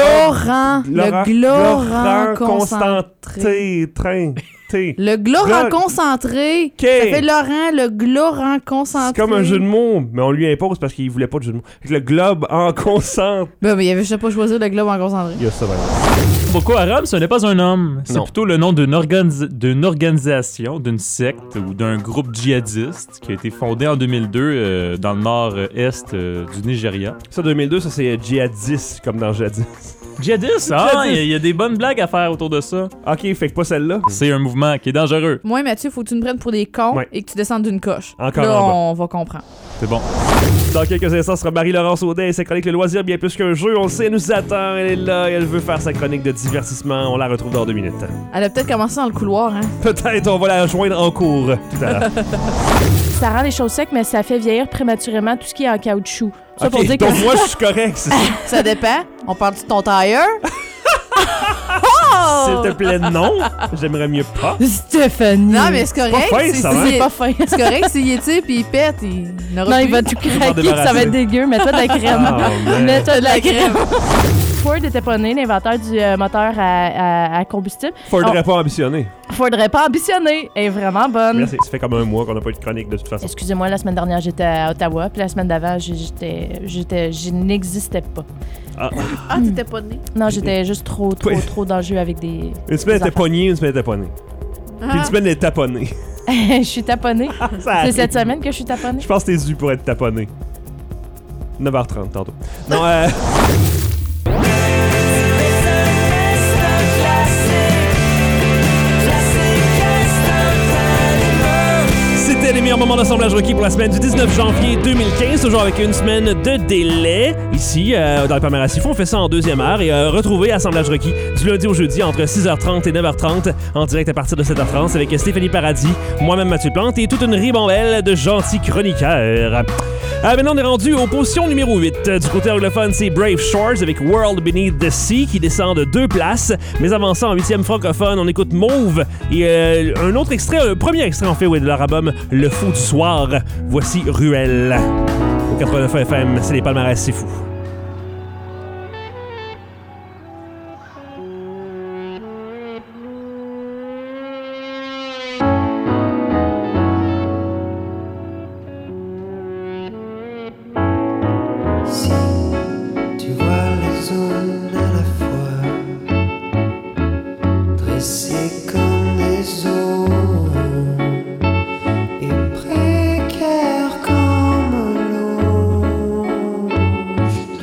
glorant concentré. Le glorant concentré. Ça fait Laurent, le glorant concentré. C'est comme un jeu de mots, mais on lui impose parce qu'il voulait pas de jeu de mots. Le globe en concentré. Ben, mais il avait juste pas choisi le globe en concentré. Il y a ça, Boko Haram, ce n'est pas un homme. C'est plutôt le nom d'une organisation, d'une secte ou d'un groupe djihadiste qui a été fondé en 2002 dans le nord-est du Nigeria. Ça, 2002, ça c'est djihadiste, comme dans Jadis. Djihadiste? Ah, il y a des bonnes blagues à faire autour de ça. Ok, fait que pas celle-là. C'est un mouvement qui est dangereux. Moi, Mathieu, faut que tu nous prennes pour des cons et que tu descendes d'une coche. Encore là, en bas. on va comprendre. C'est bon. Dans quelques instants, ce sera Marie-Laurence Audet et sa chronique Le Loisir, bien plus qu'un jeu. On le sait, elle nous attend. Elle est là et elle veut faire sa chronique de divertissement. On la retrouve dans 2 minutes. Elle a peut-être commencé dans le couloir, hein? Peut-être, on va la rejoindre en cours tout à l'heure. Ça rend les choses secs, mais ça fait vieillir prématurément tout ce qui est en caoutchouc. Ça pour dire donc que... moi, je suis correct, c'est ça. Ça dépend. On parle de ton tailleur? Oh! S'il te plaît, non. J'aimerais mieux pas. Stéphanie. Non, mais c'est correct. Pas fin, ça va. C'est pas fin. C'est correct s'il étire puis il pète, il n'aura Non, plus. il va tout m'en craquer, débarrasser. ça va être dégueu. Mets-toi de la crème. Oh, man. Mets-toi de la crème. Ford était pas né, l'inventeur du moteur à combustible. Faudrait pas ambitionner. Faudrait pas ambitionner. Elle est vraiment bonne. Merci. Ça fait comme un mois qu'on n'a pas eu de chronique de toute façon. Excusez-moi, la semaine dernière, j'étais à Ottawa. Puis la semaine d'avant, je n'existais pas. Ah, t'étais pas né? Non, j'étais juste trop dans le jeu avec des... Une semaine des était pognée, une semaine était taponnée. Puis une semaine elle est taponnée. Je suis taponnée. Ça C'est arrive. cette semaine que je suis taponnée. Je pense que t'es dû pour être taponné. 9h30 tantôt. Non, C'était les meilleurs moments d'assemblage requis pour la semaine du 19 janvier 2015, toujours avec une semaine de délai. Ici, dans le Palmarès Sifo, on fait ça en deuxième heure et retrouvez Assemblage requis du lundi au jeudi entre 6h30 et 9h30 en direct à partir de 7h30 avec Stéphanie Paradis, moi-même Mathieu Plante et toute une ribambelle de gentils chroniqueurs. Maintenant, on est rendu aux positions numéro 8. Du côté anglophone, c'est Brave Shores avec World Beneath the Sea qui descend de 2 places. Mais avant ça, en 8e francophone, on écoute Mauve et un autre extrait, un premier extrait en fait, de leur album Le Faux du Soir. Voici Ruelle. Au 89 FM, c'est les Palmarès, c'est fou. Si tu vois les ondes à la fois dressées comme des eaux et précaires comme l'eau,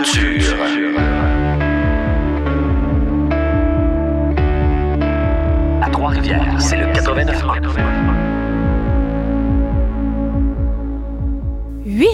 culture. À Trois-Rivières, c'est le 89.1. 8.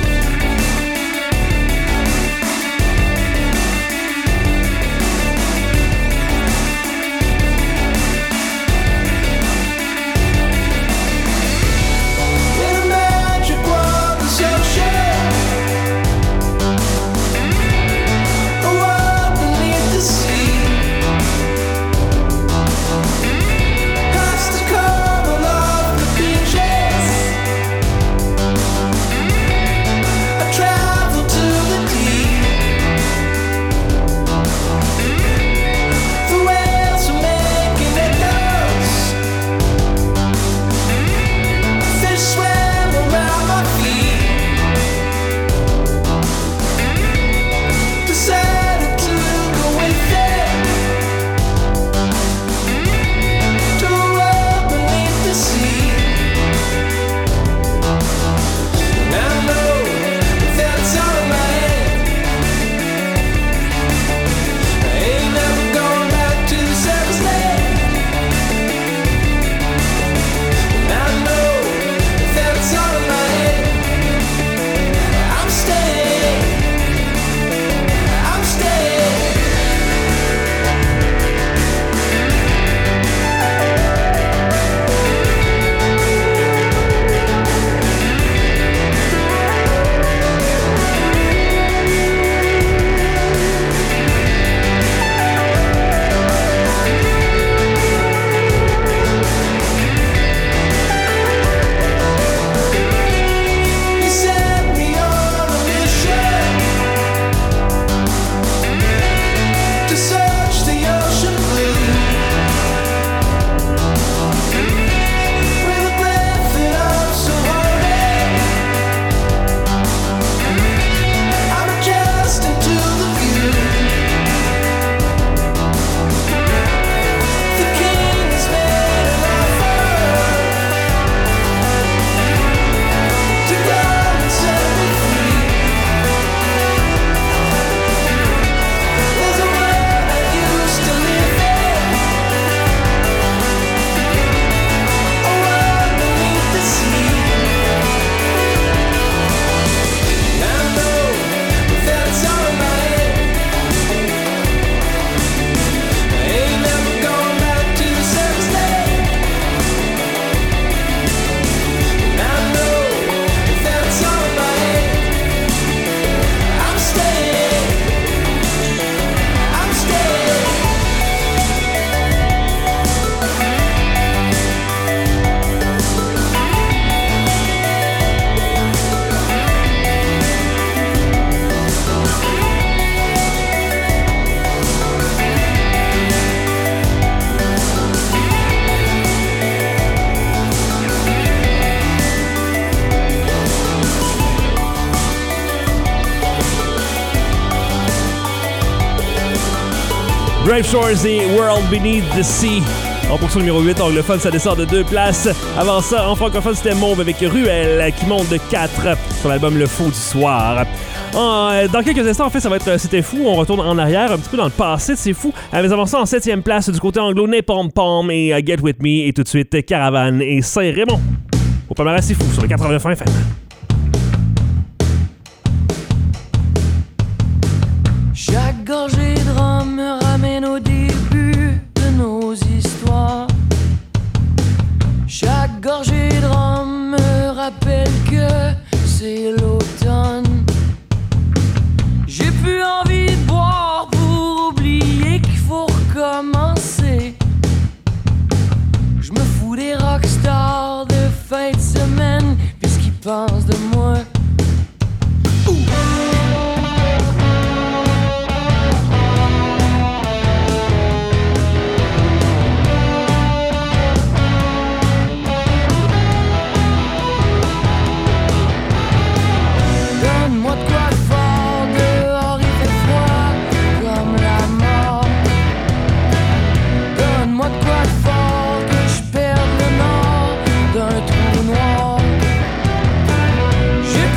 Brave Shores et World Beneath the Sea. En position numéro 8, anglophone, ça descend de 2 places. Avant ça, en francophone, c'était Mauve avec Ruelle qui monte de 4 sur l'album Le Faux du Soir. Dans quelques instants, en fait, ça va être C'était Fou. On retourne en arrière, un petit peu dans le passé de C'est Fou. Mais avant ça, en 7e place, du côté anglo, Napalm Palm et Get With Me. Et tout de suite, Caravane et Saint-Raymond. Au palmarès C'est Fou sur le 89 FM. Chaque gorgée de rhum me ramène au début de nos histoires. Chaque gorgée de rhum me rappelle que c'est l'automne. J'ai plus envie de boire pour oublier qu'il faut recommencer. Je me fous des rockstars de fin de semaine, puisqu'ils pensent de moi. J'ai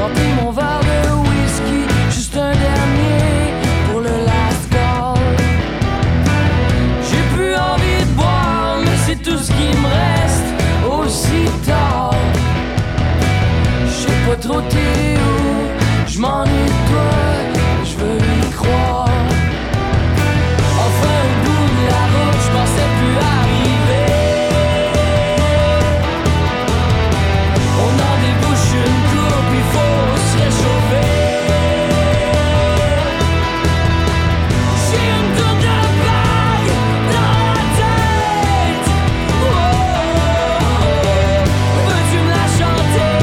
apporter mon verre de whisky, juste un dernier pour le last call. J'ai plus envie de boire, mais c'est tout ce qui me reste aussi tard. J'sais pas trop t'es où, j'm'ennuie de toi, j'veux y croire. Enfin au bout de la route, j'pensais plus arriver. On en débouche une coupe, il faut se réchauffer. J'ai une tour de vague dans la tête. Oh, oh, oh, veux-tu me la chanter?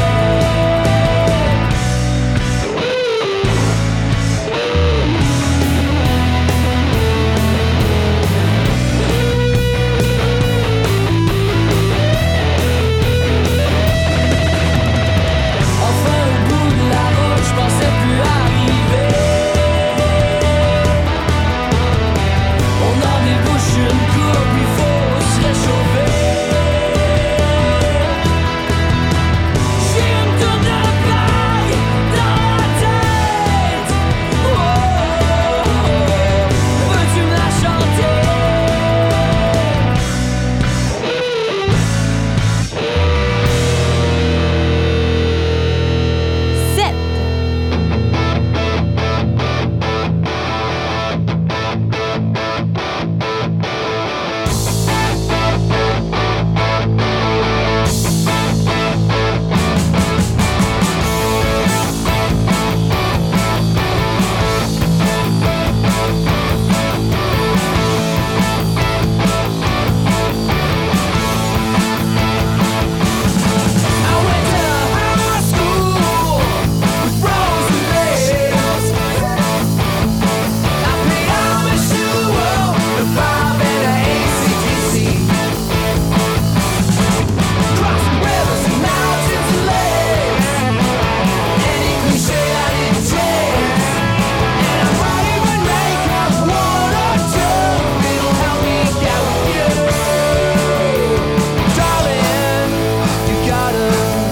Enfin au bout de la route, j'pensais plus arriver. On en débouche une coupe, il faut se réchauffer. J'ai une tour de vague dans la tête. Oh, oh, oh, veux-tu me la chanter? I went to high school with frozen legs. I played Amish duo, the Bob and the AC/DC. Crossing rivers and mountains and lakes. Any cliche I didn't chase. And I might even make up one or two. It'll help me get with you, darling. You gotta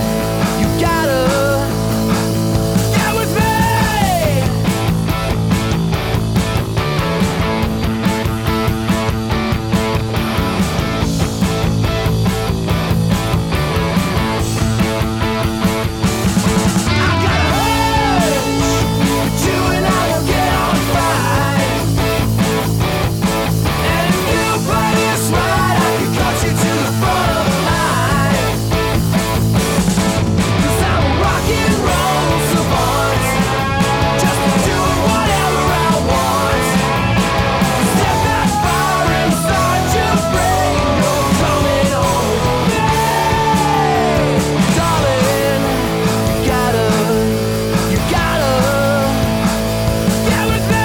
get with me. I got a hunch you and I will get on fine. And if you play this right, I can cut you to the front of the line. 'Cause I'm a rock and roll savant, just doing whatever I want. Set that fire inside your brain, you're coming home with me. Darling, you gotta get with me.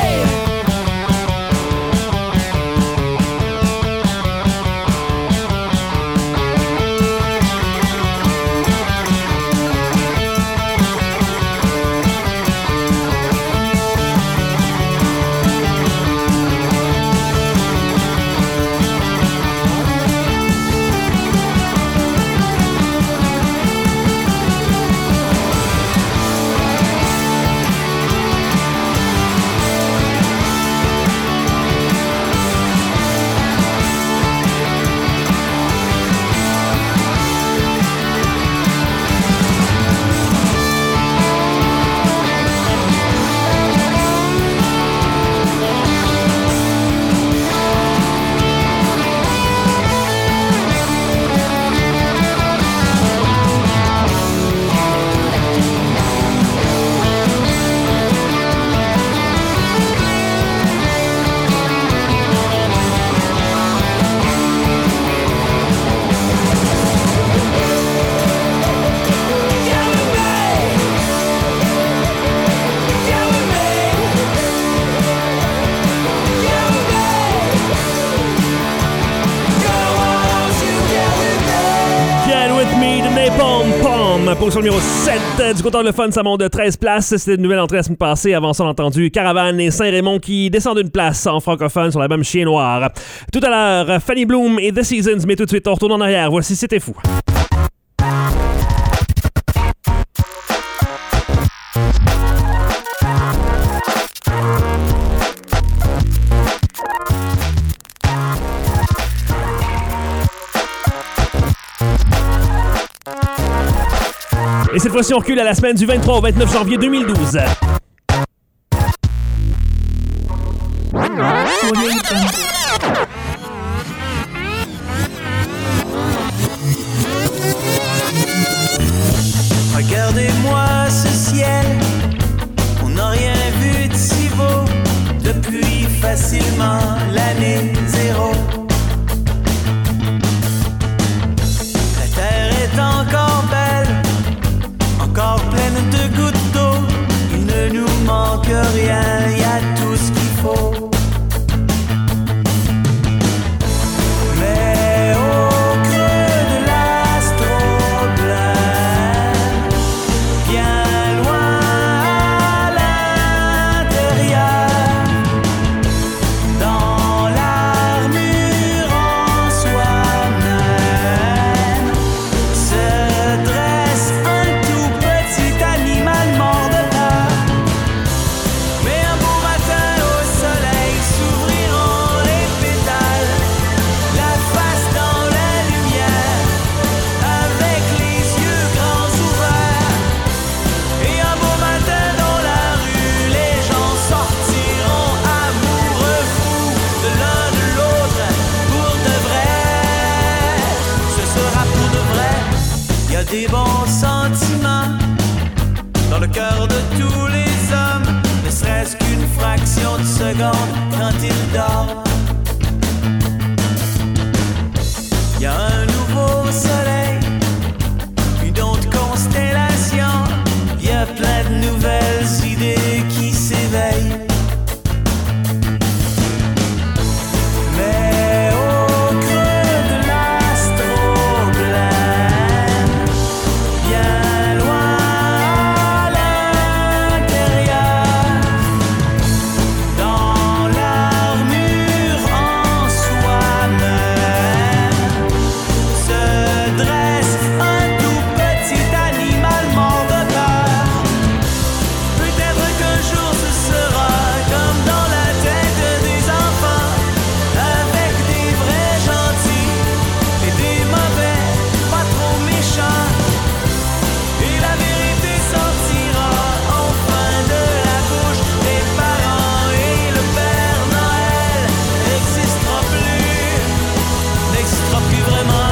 Position numéro 7 du compteur Le Fun, ça monte de 13 places. C'était une nouvelle entrée la semaine passée. Avant ça, on a entendu Caravane et Saint-Raymond qui descendent d'une place en francophone sur l'album Chien Noir. Tout à l'heure, Fanny Bloom et The Seasons, mais tout de suite, on retourne en arrière. Voici C'était Fou. cette fois-ci, on recule à la semaine du 23 au 29 janvier 2012. Regardez-moi ce ciel, on n'a rien vu de si beau depuis facilement l'année 0. La terre est encore belle, encore pleine de gouttes d'eau. Il ne nous manque rien, y a tout ce qu'il faut. Mais au creux de l'astroblème, bien loin à l'intérieur, dans l'armure en soi-même, se dresse un tout petit animal mort de peur. Mais un beau matin au soleil s'ouvriront les pétales, la face dans la lumière, avec les yeux grands ouverts. Et un beau matin dans la rue, les gens sortiront amoureux fous de l'un de l'autre pour de vrai. Ce sera pour de vrai. Il y a des bons sentiments dans le cœur de tous les hommes, ne serait-ce qu'une fraction de seconde quand ils dorment. Il y a un nouveau soleil, une autre constellation, il y a plein de nouvelles idées qui s'éveillent. Mais au creux de l'astroblème, bien loin à l'intérieur, dans l'armure en soi-même, se dresse un tout petit animal mort de peur. Peut-être qu'un jour ce sera comme dans la tête des enfants, avec des vrais gentils et des mauvais, pas trop méchants. Et la vérité sortira enfin de la bouche des parents, et le Père Noël n'existera plus vraiment.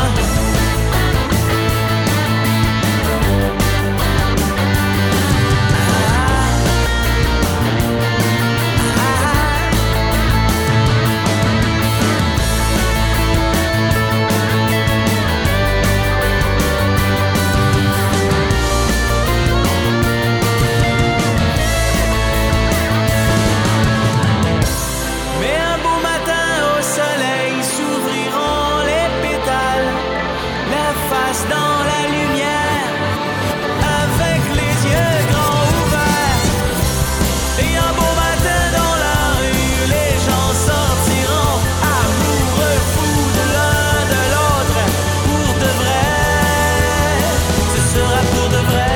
Mais un beau matin au soleil s'ouvriront les pétales, la face dans la lumière, avec les yeux grands ouverts. Et un beau matin dans la rue, les gens sortiront amoureux fous de l'un de l'autre pour de vrai. Ce sera pour de vrai.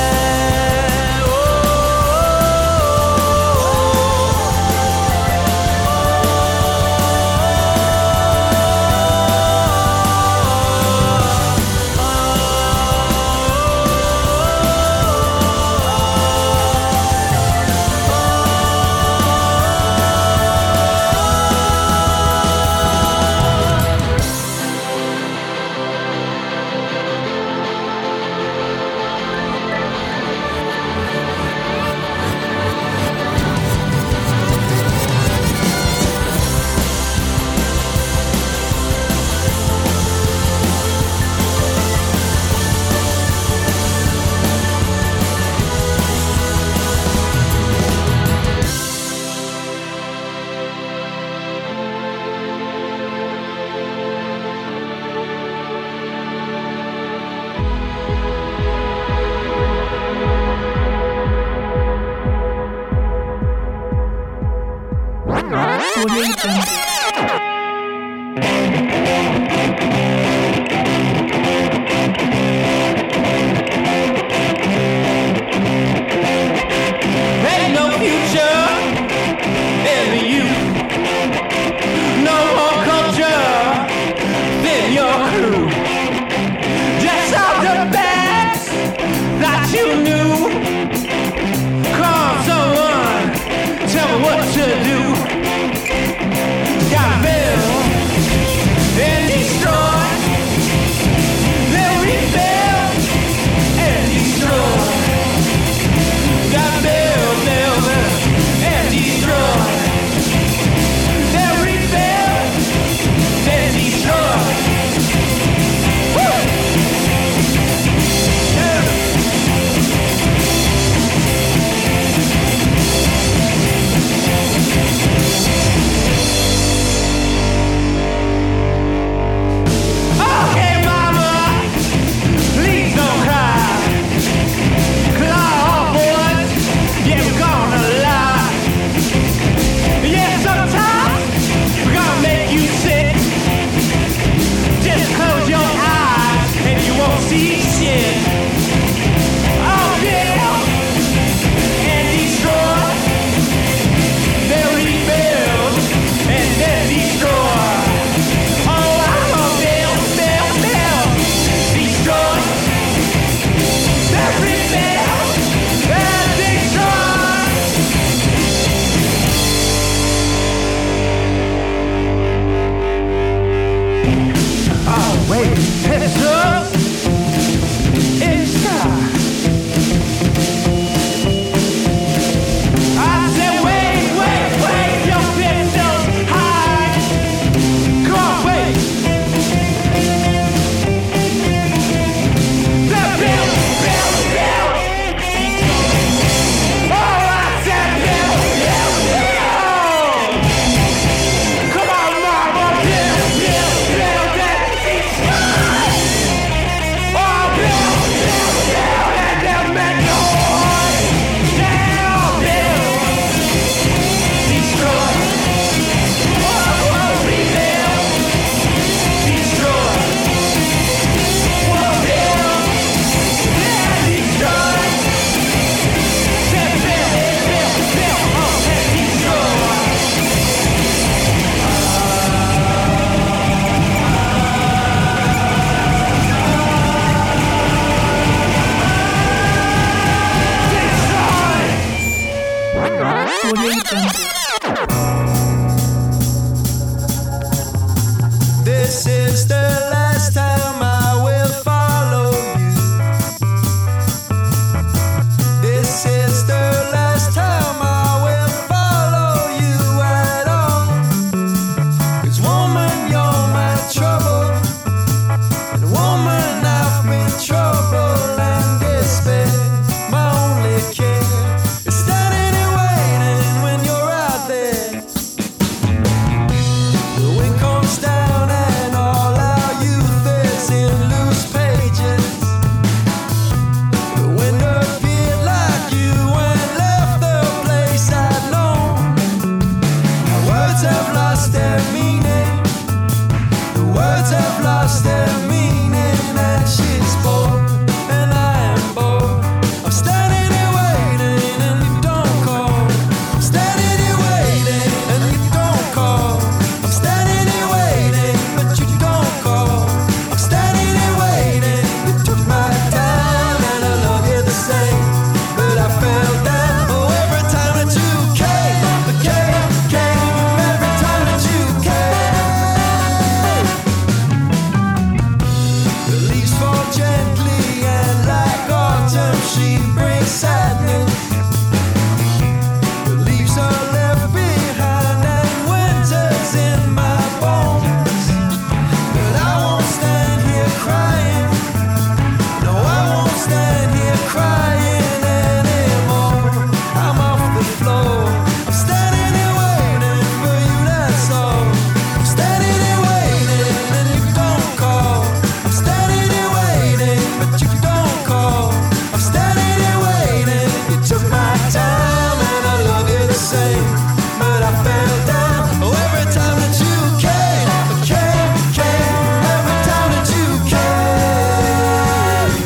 Ain't no future in you, no more culture than your crew. Just all the best that you This is the last time I will follow you. This is the last time I will follow you at all. 'Cause woman, you're my trouble, and woman, I've been trouble and despair. My only care is standing and waiting when you're out there. The wind comes down and all our youth is in loose pages. The wind appeared like you and left the place I'd known. Our words have lost their meaning. The words have lost their meaning, and she's bored and I am bored. I'm standing here waiting and you don't call. I'm standing here waiting and you don't call. I'm standing here waiting but you don't call. I'm standing here waiting. You took my time and I love you the same, but I fell down every time that you came. Every time that you came. The leaves fall gently and like autumn she brings sadness. The leaves are left behind and winter's in my bones. But I won't stand here crying. No, I won't stand here crying anymore. I'm off the floor. I'm standing here waiting for you, that's all. I'm standing here waiting and you don't call. I'm standing here waiting but you don't call. I'm standing here waiting. You took my time and I love you the same, but I fell down every time that you came. Every time that you came.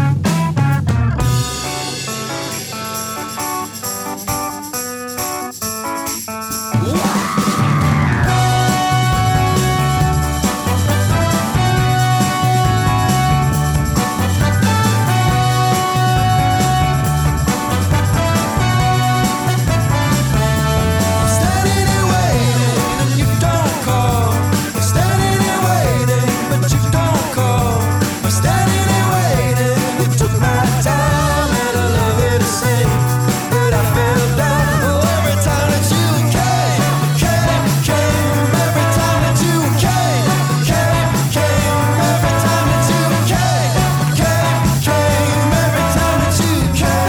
I'm standing here waiting and you don't call. I'm standing here waiting but you don't call. I'm standing here waiting. You took my time and I love you the same, but I fell down every time that you came. Every time that you came. Every time that you came. Every time that you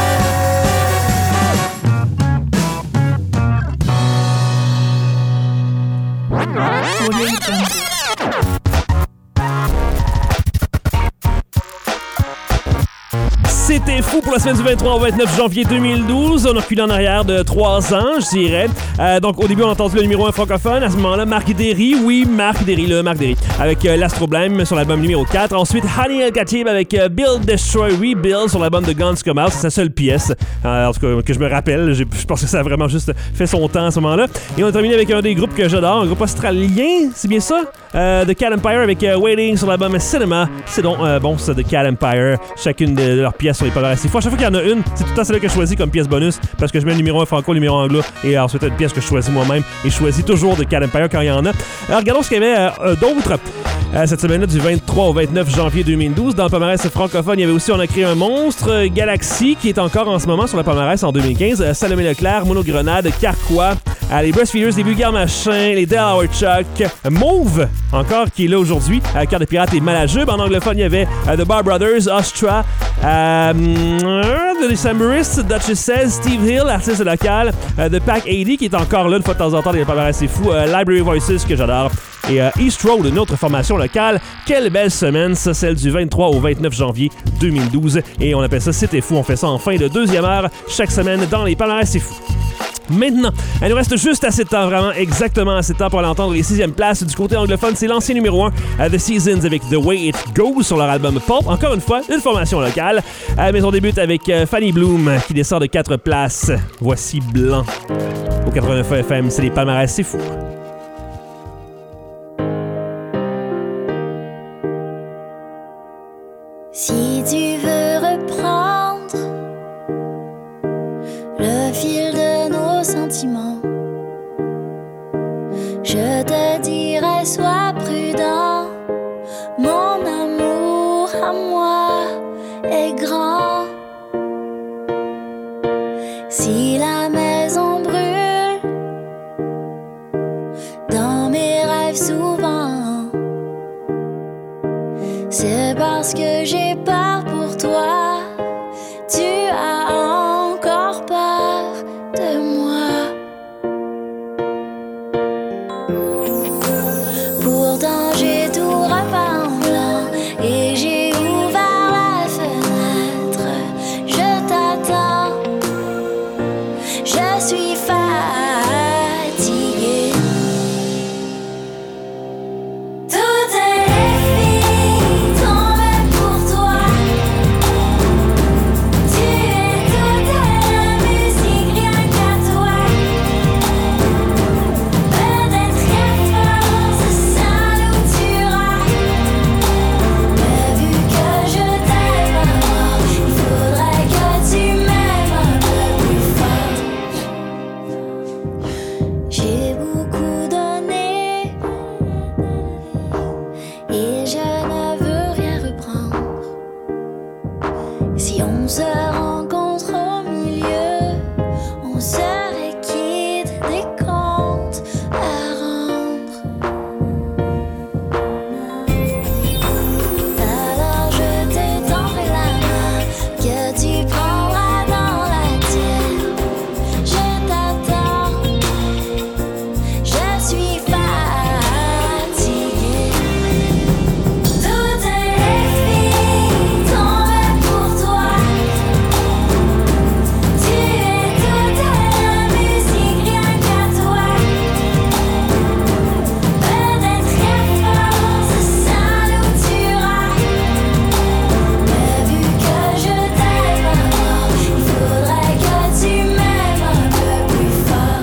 C'était fou pour la semaine du 23 au 29 janvier 2012. On a reculé en arrière de 3 ans, je dirais. Donc, au début, on a entendu le numéro 1 francophone. À ce moment-là, Marc Derry. Oui, Marc Derry, avec l'Astroblème sur l'album numéro 4. Ensuite, Hani El Khatib avec Build, Destroy, Rebuild sur l'album de Guns Come Out. C'est sa seule pièce, en tout cas, que je me rappelle. Je pense que ça a vraiment juste fait son temps à ce moment-là. Et on a terminé avec un des groupes que j'adore, un groupe australien, c'est bien ça? The Cat Empire avec Waiting sur l'album Cinema. C'est donc bon, ça, The Cat Empire. Chacune de leurs pièces sur les palmarès. À chaque fois qu'il y en a une, c'est tout le temps celle-là que je choisis comme pièce bonus parce que je mets le numéro 1 franco, le numéro 1 anglo et ensuite une pièce que je choisis moi-même et je choisis toujours The Cat Empire quand il y en a. Alors regardons ce qu'il y avait d'autres cette semaine-là du 23 au 29 janvier 2012. Dans le palmarès francophone, il y avait aussi On a créé un monstre, Galaxy qui est encore en ce moment sur le palmarès en 2015, Salomé Leclerc, Mono Grenade, Carquois, les Breastfeeders, les Vulgaires Machins, les Delaware Chuck, Mauve encore qui est là aujourd'hui, Cœur de Pirate et Malajube. En anglophone, il y avait The Bar Brothers, Ostra, The Decemberists, Duchess Says, Steve Hill, artiste local, The Pack 80 qui est encore là une fois de temps en temps dans les palmarès, c'est fou, Library Voices que j'adore, et East Road, une autre formation locale. Quelle belle semaine, ça, celle du 23 au 29 janvier 2012. Et on appelle ça C'était fou. On fait ça en fin de deuxième heure chaque semaine dans les palmarès, c'est fou. Maintenant, il nous reste juste assez de temps, vraiment exactement assez de temps pour aller entendre les 6e places. Du côté anglophone, c'est l'ancien numéro 1, The Seasons avec The Way It Goes sur leur album Pulp. Encore une fois, une formation locale. Mais on débute avec Fanny Bloom qui descend de 4 places. Voici Blanc. Au 89 FM, c'est les palmarès, c'est fou. Si tu veux reprendre le fil de nos faux sentiments. Je te dirai, sois prudent. Mon amour à moi est grand. Si la maison brûle, dans mes rêves souvent, c'est parce que j'ai peur pour toi. Tu as encore peur de moi. Pourtant j'ai tout repeint en blanc et j'ai ouvert la fenêtre. Je t'attends, je suis fatiguée. Toutes les filles tombent pour toi. Tu es toute la musique, rien qu'à toi. Peut-être qu'à force ça nous tuera. Mais vu que je t'aime encore, il faudrait que tu m'aimes un peu plus fort. J'ai beaucoup donné et je ne veux rien reprendre. Si on se rencontre au milieu, on serait quitte des comptes à rendre. Alors je te tendrai la main que tu prendras dans la tienne. Je t'attends, je suis fatiguée. Toutes les filles tombent pour toi. Tu es toute la musique, rien qu'à toi. Peut-être qu'à force ça nous tuera. Mais vu que je t'aime encore, il faudrait que tu m'aimes un peu plus fort.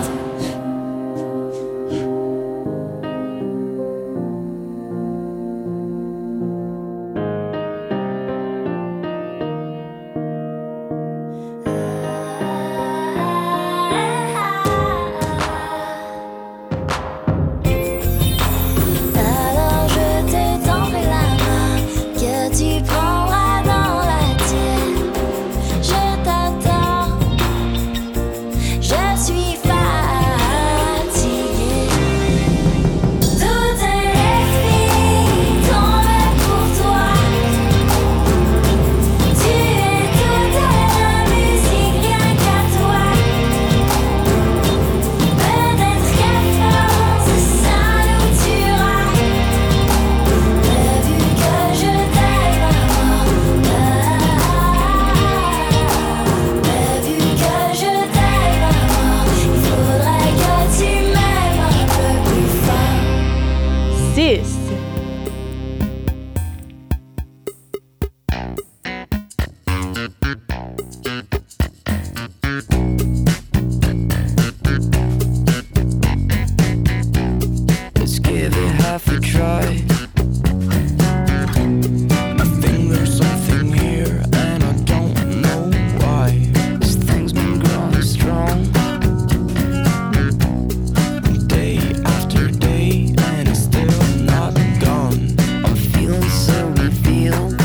Alors je te tendrai la main que tu prendras dans la tienne. Je t'attends, je suis fatiguée. Toutes les filles tombent pour toi. Tu es toute la musique, rien qu'à toi. Peut-être qu'à force ça nous tuera. Mais vu que je t'aime encore, mais vu que je t'aime encore, il faudrait que tu m'aimes un peu plus fort. 6. Let's give it half a try. I think there's something here, and I don't know why. This thing's been growing strong, day after day, and it's still not gone. I'm feeling so revealed.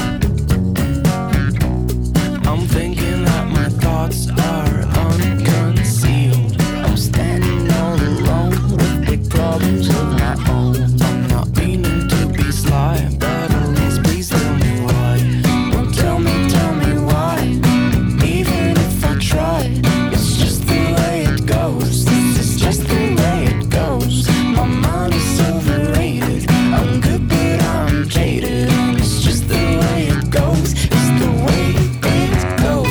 I'm thinking that my thoughts are unconcealed. I'm standing all alone with big problems of my own. I'm not meaning to be sly, but at least please tell me why. Don't tell me why. Even if I try, it's just the way it goes. This is just the way it goes. My mind is overrated. I'm good, but I'm jaded. It's just the way it goes. It's the way it goes.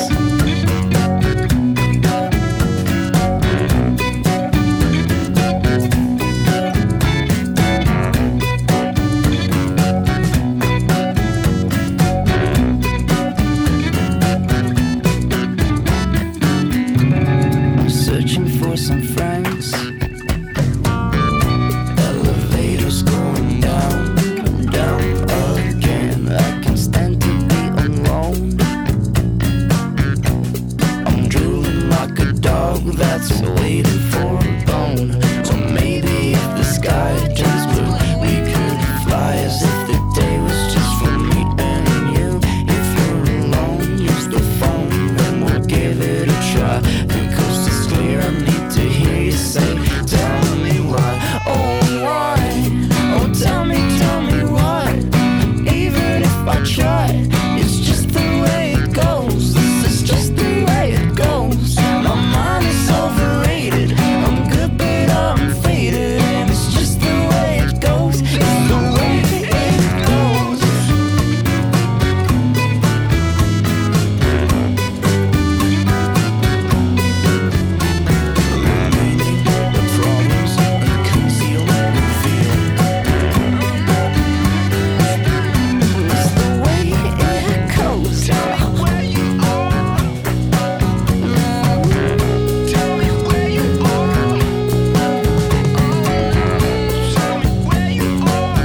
I'm searching for some friends. Elevators going down, down again. I can stand to be alone. I'm drooling like a dog that's waiting for a bone. So maybe if the sky turns blue, we could fly as if the day was just for me and you. If you're alone, use the phone and we'll give it a try. The coast is clear, I need to hear you say, tell me why, oh why, oh tell me why. Even if I try, it's just the way it goes. This is just the way it goes. My mind is overrated. I'm good, but I'm faded, and it's just the way it goes. It's the way it goes. Eliminating the problems and conceal the fear. It's the way it goes. Tell me where you are. Tell me where you are. Tell me where you are.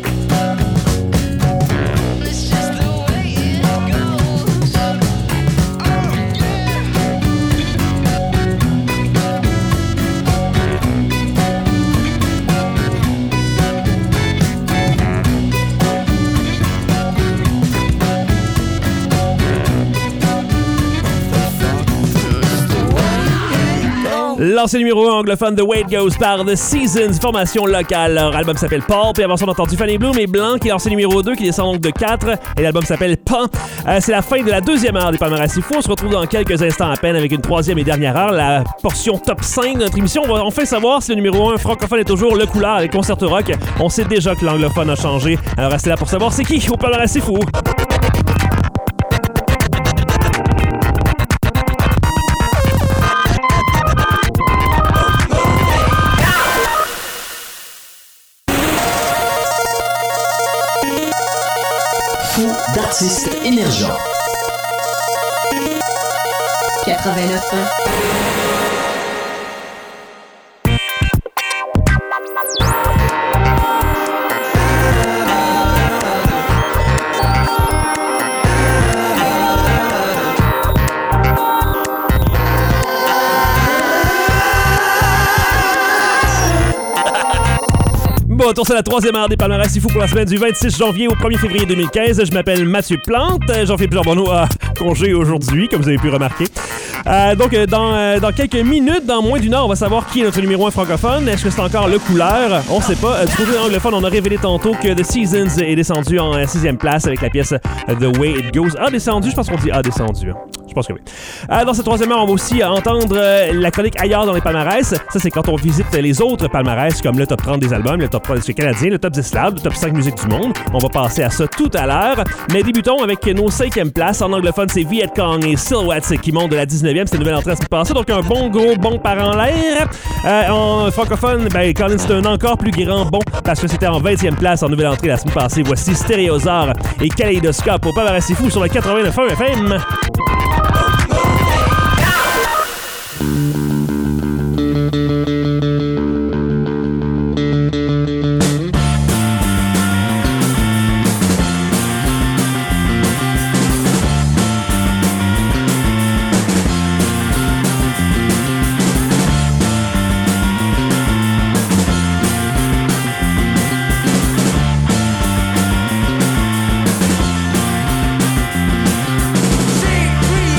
It's just the way it goes. Oh yeah. L'ancien numéro 1 anglophone The Way It Goes par The Seasons, formation locale. Leur album s'appelle Paul, puis avant ça on a entendu Fanny Bloom et Blanc, qui est l'ancien numéro 2, qui descend donc de 4, et l'album s'appelle Pan. C'est la fin de la deuxième heure des Palmarès Fou. On se retrouve dans quelques instants à peine avec une troisième et dernière heure, la portion top 5 de notre émission. On va enfin savoir si le numéro 1 francophone est toujours le couleur avec Concerto Rock. On sait déjà que l'anglophone a changé, alors restez là pour savoir c'est qui au Palmarès Fou. Fou d'artistes émergents. 89.1. Bon, retour sur la troisième heure des Palmarès Fou pour la semaine du 26 janvier au 1er février 2015. Je m'appelle Mathieu Plante. Jean-Philippe Charbonneau a congé aujourd'hui, comme vous avez pu remarquer. Donc, dans quelques minutes, dans moins d'une heure, on va savoir qui est notre numéro 1 francophone. Est-ce que c'est encore le couleur? On sait pas. Du côté anglophone, on a révélé tantôt que The Seasons est descendu en 6e place avec la pièce The Way It Goes. A descendu, je pense qu'on dit A descendu. Je pense que oui. Dans cette troisième heure, on va aussi entendre la chronique ailleurs dans les palmarès. Ça, c'est quand on visite les autres palmarès, comme le top 30 des albums, le top 30 canadien, le top 10 lab, le top 5 musique du monde. On va passer à ça tout à l'heure. Mais débutons avec nos 5e places. En anglophone, c'est Viet Cong et Silhouettes qui montent de la 19e. C'est une nouvelle entrée à ce passé. Donc, un bon gros bon par en l'air. En francophone, Colin, c'est un encore plus grand bon parce que c'était en 20e place en nouvelle entrée la semaine passée. Voici Stéréosaure et Kaleidoscope au Palmarès Fou sur le 89.1 FM. See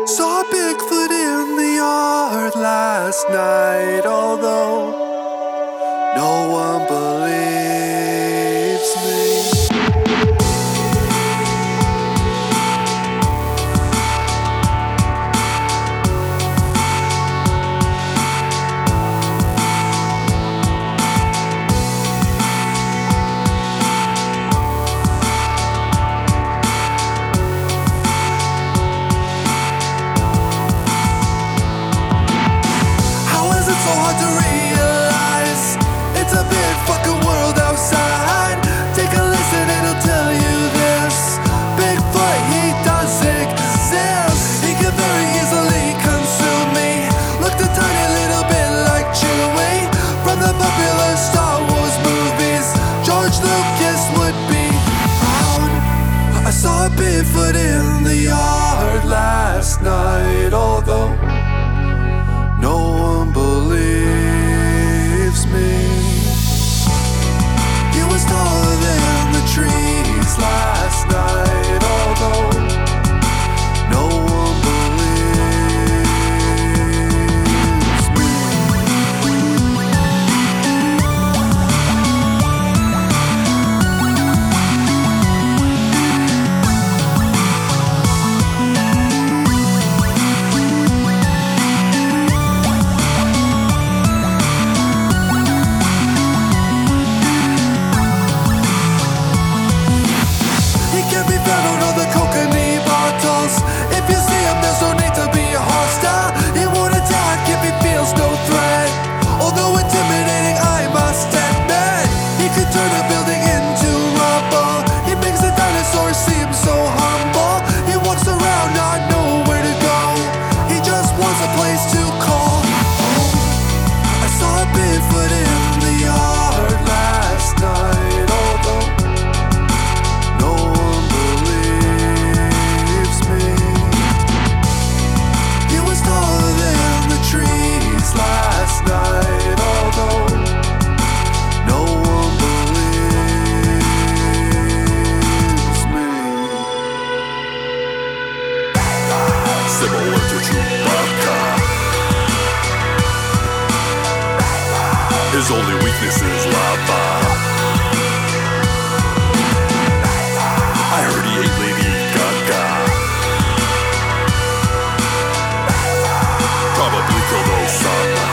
Saw Bigfoot in the yard last night, although no one believes me. Bigfoot in the yard last night, although no one believes me. He was taller than the trees last night, although no one believes me. His only weakness is lava. I heard he ate Lady Gaga. Probably killed Osama.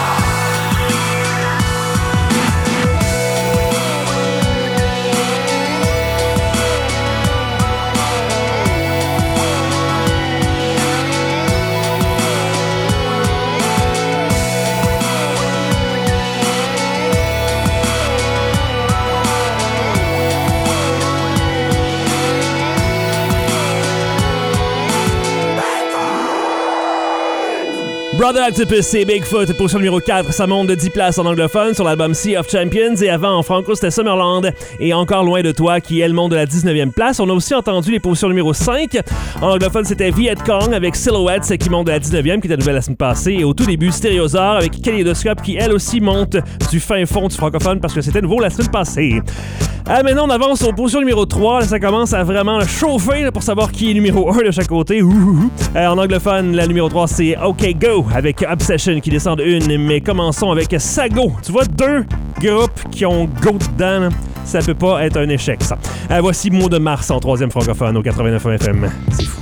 Brother Octopus, c'est Bigfoot, position numéro 4, ça monte de 10 places en anglophone sur l'album Sea of Champions, et avant en franco c'était Summerland et Encore loin de toi qui elle monte de la 19e place. On a aussi entendu les positions numéro 5, en anglophone c'était Viet Cong avec Silhouettes qui monte de la 19e, qui était nouvelle la semaine passée, et au tout début Stéréosaure avec Kaleidoscope qui elle aussi monte du fin fond du francophone parce que c'était nouveau la semaine passée. Maintenant on avance aux positions numéro 3, là, ça commence à vraiment chauffer là, pour savoir qui est numéro 1 de chaque côté. En anglophone, la numéro 3 c'est OK Go avec Obsession qui descend de 1, mais commençons avec Sago. Tu vois, 2 groupes qui ont Go dedans, là. Ça peut pas être un échec, ça. Voici Mot de Mars en 3e francophone au 89 FM. C'est fou.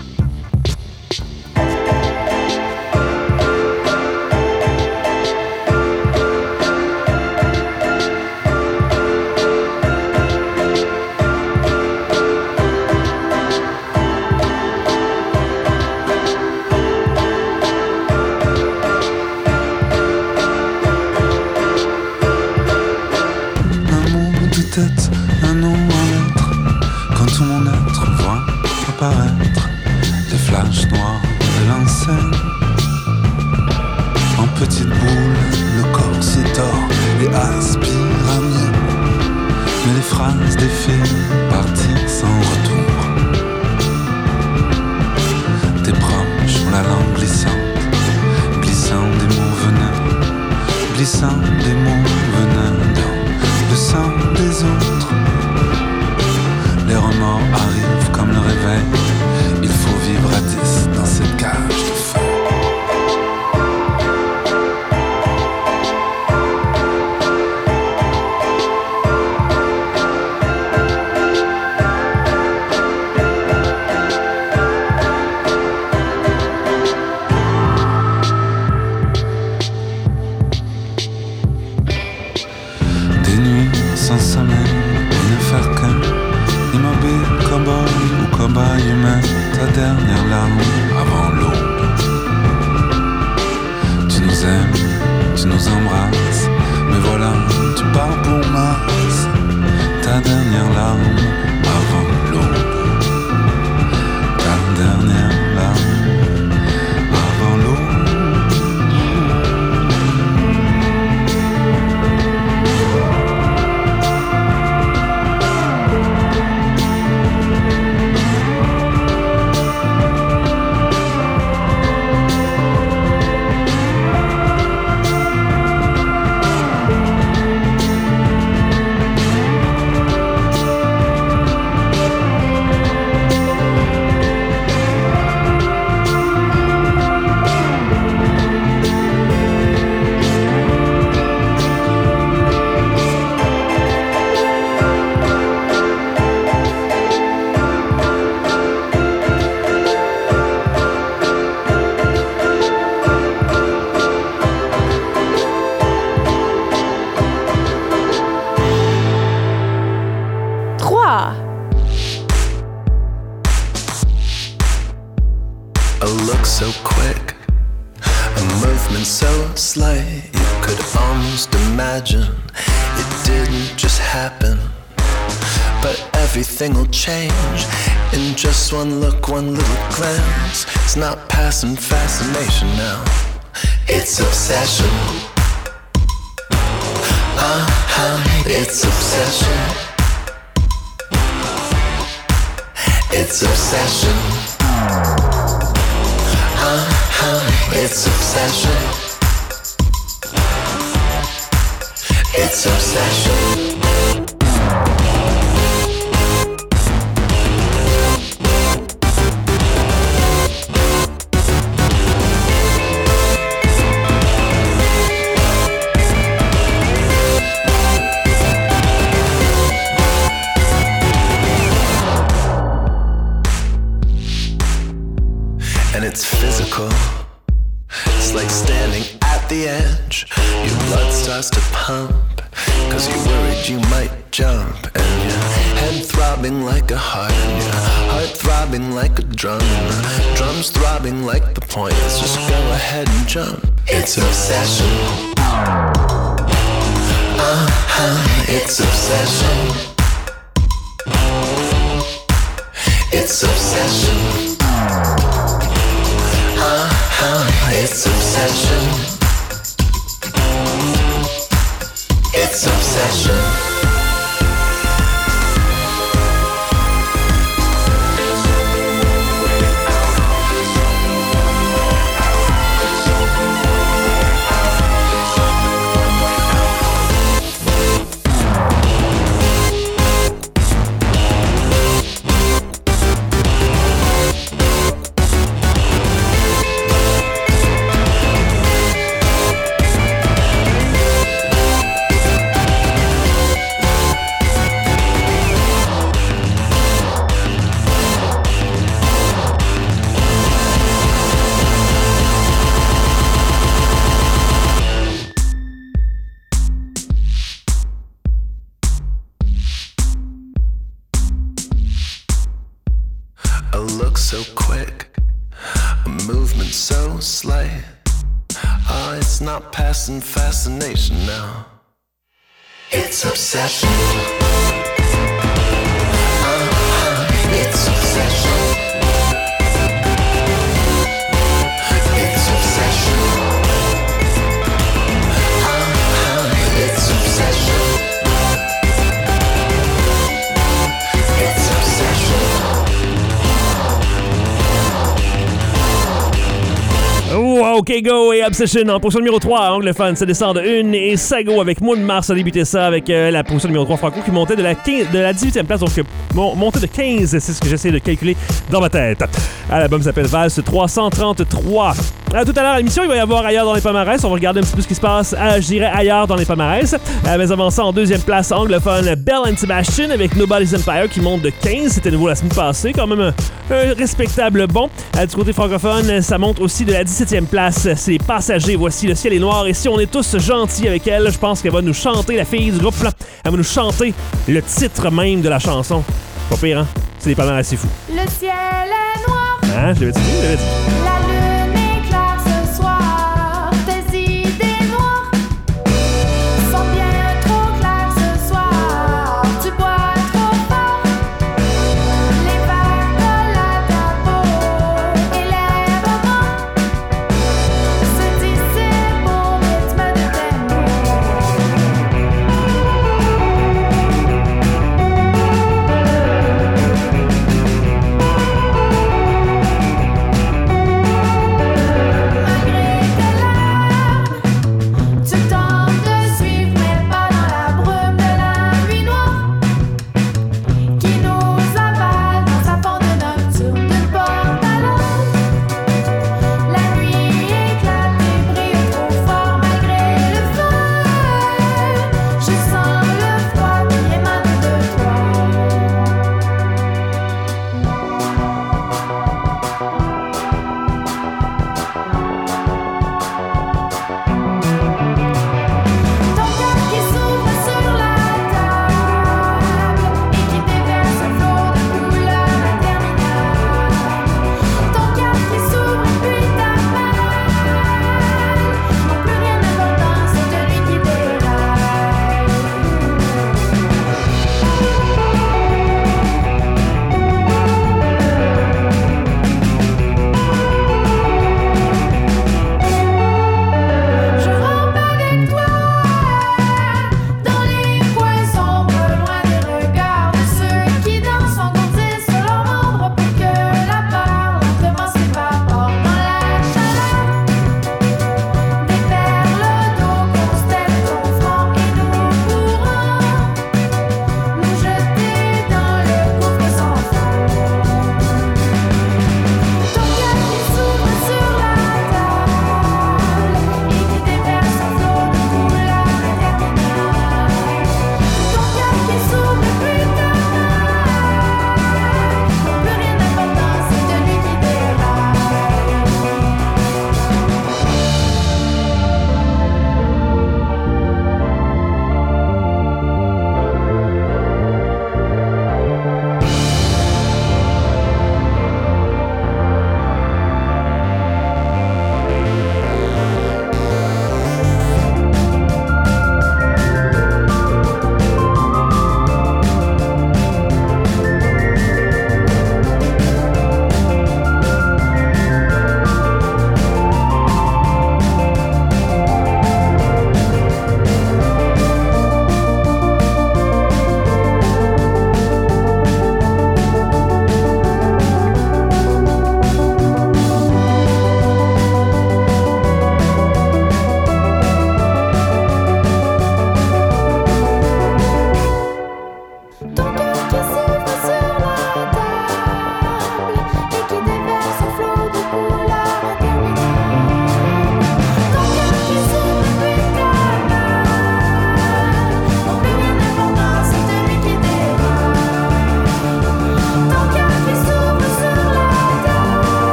Un nom, un lettre, quand tout mon être voit apparaître les flashs noirs de l'enseigne. En petites boules, le corps se tord et aspire à mieux. Mais les phrases défilent, parties sans retour. Tes proches ont la langue glissante, glissant des mots venant, glissant des mots venant dans le sang des autres. Les remords arrivent comme le réveil, il faut vivre à 10 dans cette cage de feu. Des nuits sans sommeil et ne faire qu'un immobile, cow-boy ou cow-boy humain, ta dernière larme avant l'aube. Tu nous aimes, tu nous embrasses, mais voilà, tu pars pour Mars. Ta dernière larme avant l'aube. Ta dernière larme avant l'aube. A look so quick, a movement so slight, you could almost imagine it didn't just happen. But everything will change in just one look, one little glance. It's not passing fascination now, it's obsession. It's obsession. It's obsession. It's obsession. It's obsession. And it's physical. It's like standing at the edge. Your blood starts to pump, cause you're worried you might jump. And your head throbbing like a heart, and your heart throbbing like a drum. And the drum's throbbing like the point. Let's just go ahead and jump. It's obsession. It's obsession. It's obsession. It's obsession. It's obsession. A look so quick, a movement so slight. It's not passing fascination now, it's obsession. It's obsession. It's obsession. It's obsession. It's obsession. Wow, OK Go et Obsession en position numéro 3. Anglophone, ça descend de 1 et Sago avec Moon Mars a débuté ça avec la position numéro 3 franco qui montait de la 18e place, donc montait de 15, c'est ce que j'essaie de calculer dans ma tête. L'album s'appelle Valse 333. Tout à l'heure à l'émission, il va y avoir ailleurs dans les palmarès. On va regarder un petit peu ce qui se passe, je dirais, ailleurs dans les palmarès. Mais avant ça, en deuxième place, anglophone, Belle and Sebastian avec Nobody's Empire qui monte de 15. C'était nouveau la semaine passée, quand même un respectable bon. Du côté francophone, ça monte aussi de la 17e place. C'est les Passagers. Voici Le ciel est noir. Et si on est tous gentils avec elle, je pense qu'elle va nous chanter, la fille du groupe Plan. Elle va nous chanter le titre même de la chanson. Pas pire, hein? C'est des palmarès assez fous. Le ciel est noir. Hein? Je l'avais dit, je l'avais dit. La lune est claire ce soir. Tes idées noires sont bien trop claires ce soir. Tu bois trop fort. Les vagues collent ta peau et l'air mort se dissipe au rythme de tes mots.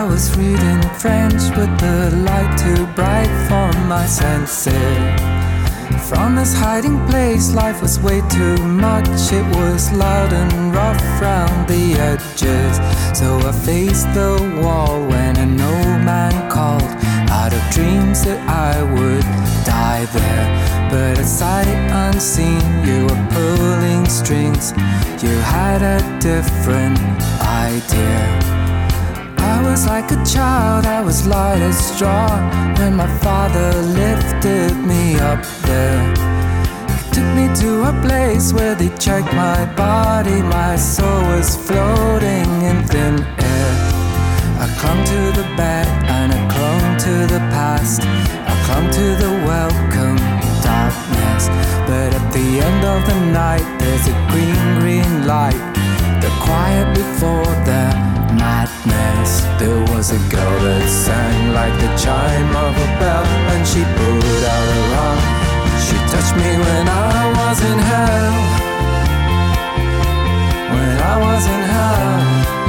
was reading French with the light too bright for my senses. From this hiding place, life was way too much. It was loud and rough round the edges. So I faced the wall when an old man called, out of dreams that I would die there. But at sight unseen, you were pulling strings. You had a different idea. I was like a child, I was light as straw when my father lifted me up there. He took me to a place where they checked my body. My soul was floating in thin air. I clung to the bed and I clung to the past. I clung to the welcome darkness. But at the end of the night, there's a green, green light. The quiet before the madness. There was a girl that sang like the chime of a bell, and she put out her arm. She touched me when I was in hell. When I was in hell.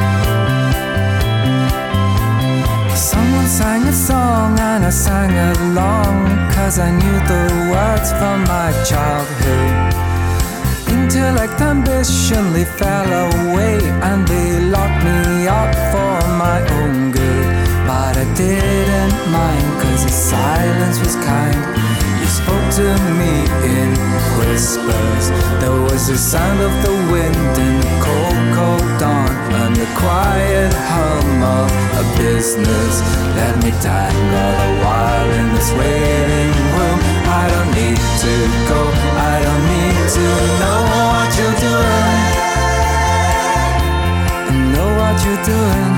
Someone sang a song and I sang along, 'cause I knew the words from my childhood. Intellect, ambition, they fell away and they locked me up for my own good. But I didn't mind, 'cause the silence was kind. You spoke to me in whispers. There was the sound of the wind in the cold, cold dawn, and the quiet hum of a business. Let me tangle a while in this waiting room. I don't need to go, I don't need to know what you're doing. I know what you're doing.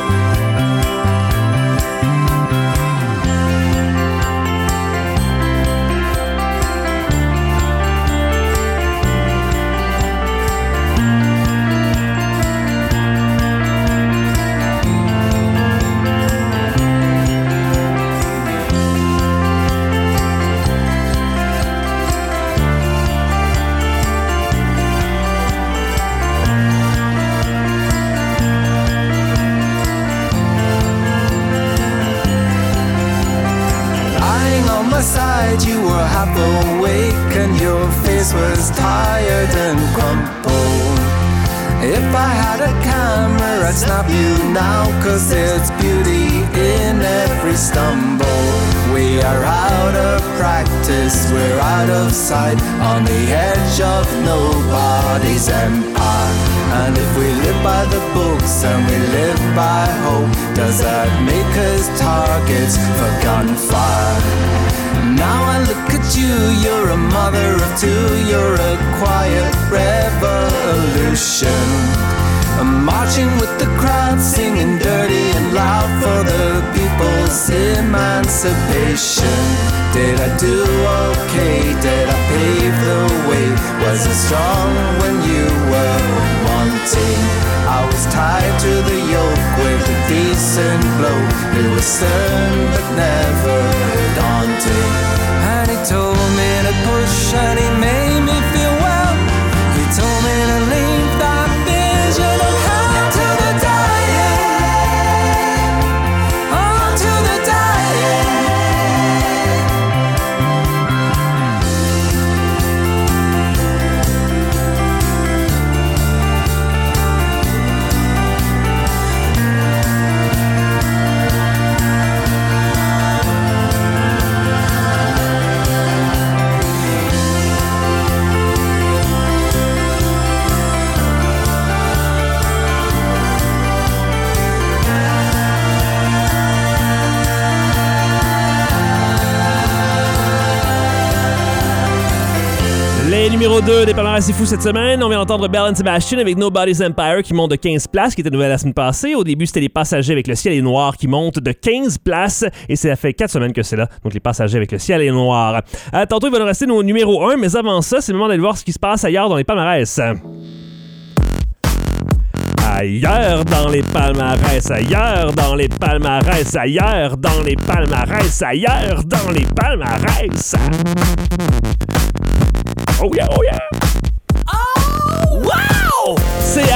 Side, you were half awake and your face was tired and crumpled. If I had a camera, I'd snap you now, 'cause there's beauty in every stumble. We are out of practice, we're out of sight, on the edge of nobody's empire. And if we live by the books and we live by hope, does that make us targets for gunfire? Now I look at you, you're a mother of two, you're a quiet revolution. I'm marching with the crowd, singing dirty and loud for the people's emancipation. Did I do okay? Did I pave the way? Was I strong when you were wanting? I was tied to the yoke with a decent blow. It was stern but never daunting. And he told me to push and he made me feel well. He told me to leave that vision of hell to the dying. On to the dying. Les numéro 2 des palmarès c'est fou cette semaine. On vient d'entendre Belle and Sebastian avec Nobody's Empire qui monte de 15 places, qui était nouvelle la semaine passée. Au début, c'était Les Passagers avec Le Ciel est noir qui monte de 15 places et ça fait 4 semaines que c'est là. Donc Les Passagers avec Le Ciel est noir. Tantôt, il va nous rester nos numéro 1, mais avant ça, c'est le moment d'aller voir ce qui se passe ailleurs dans les palmarès. Ailleurs dans les palmarès, ailleurs dans les palmarès, ailleurs dans les palmarès, ailleurs dans les palmarès. Oh yeah, oh yeah! Oh! Wow! C'est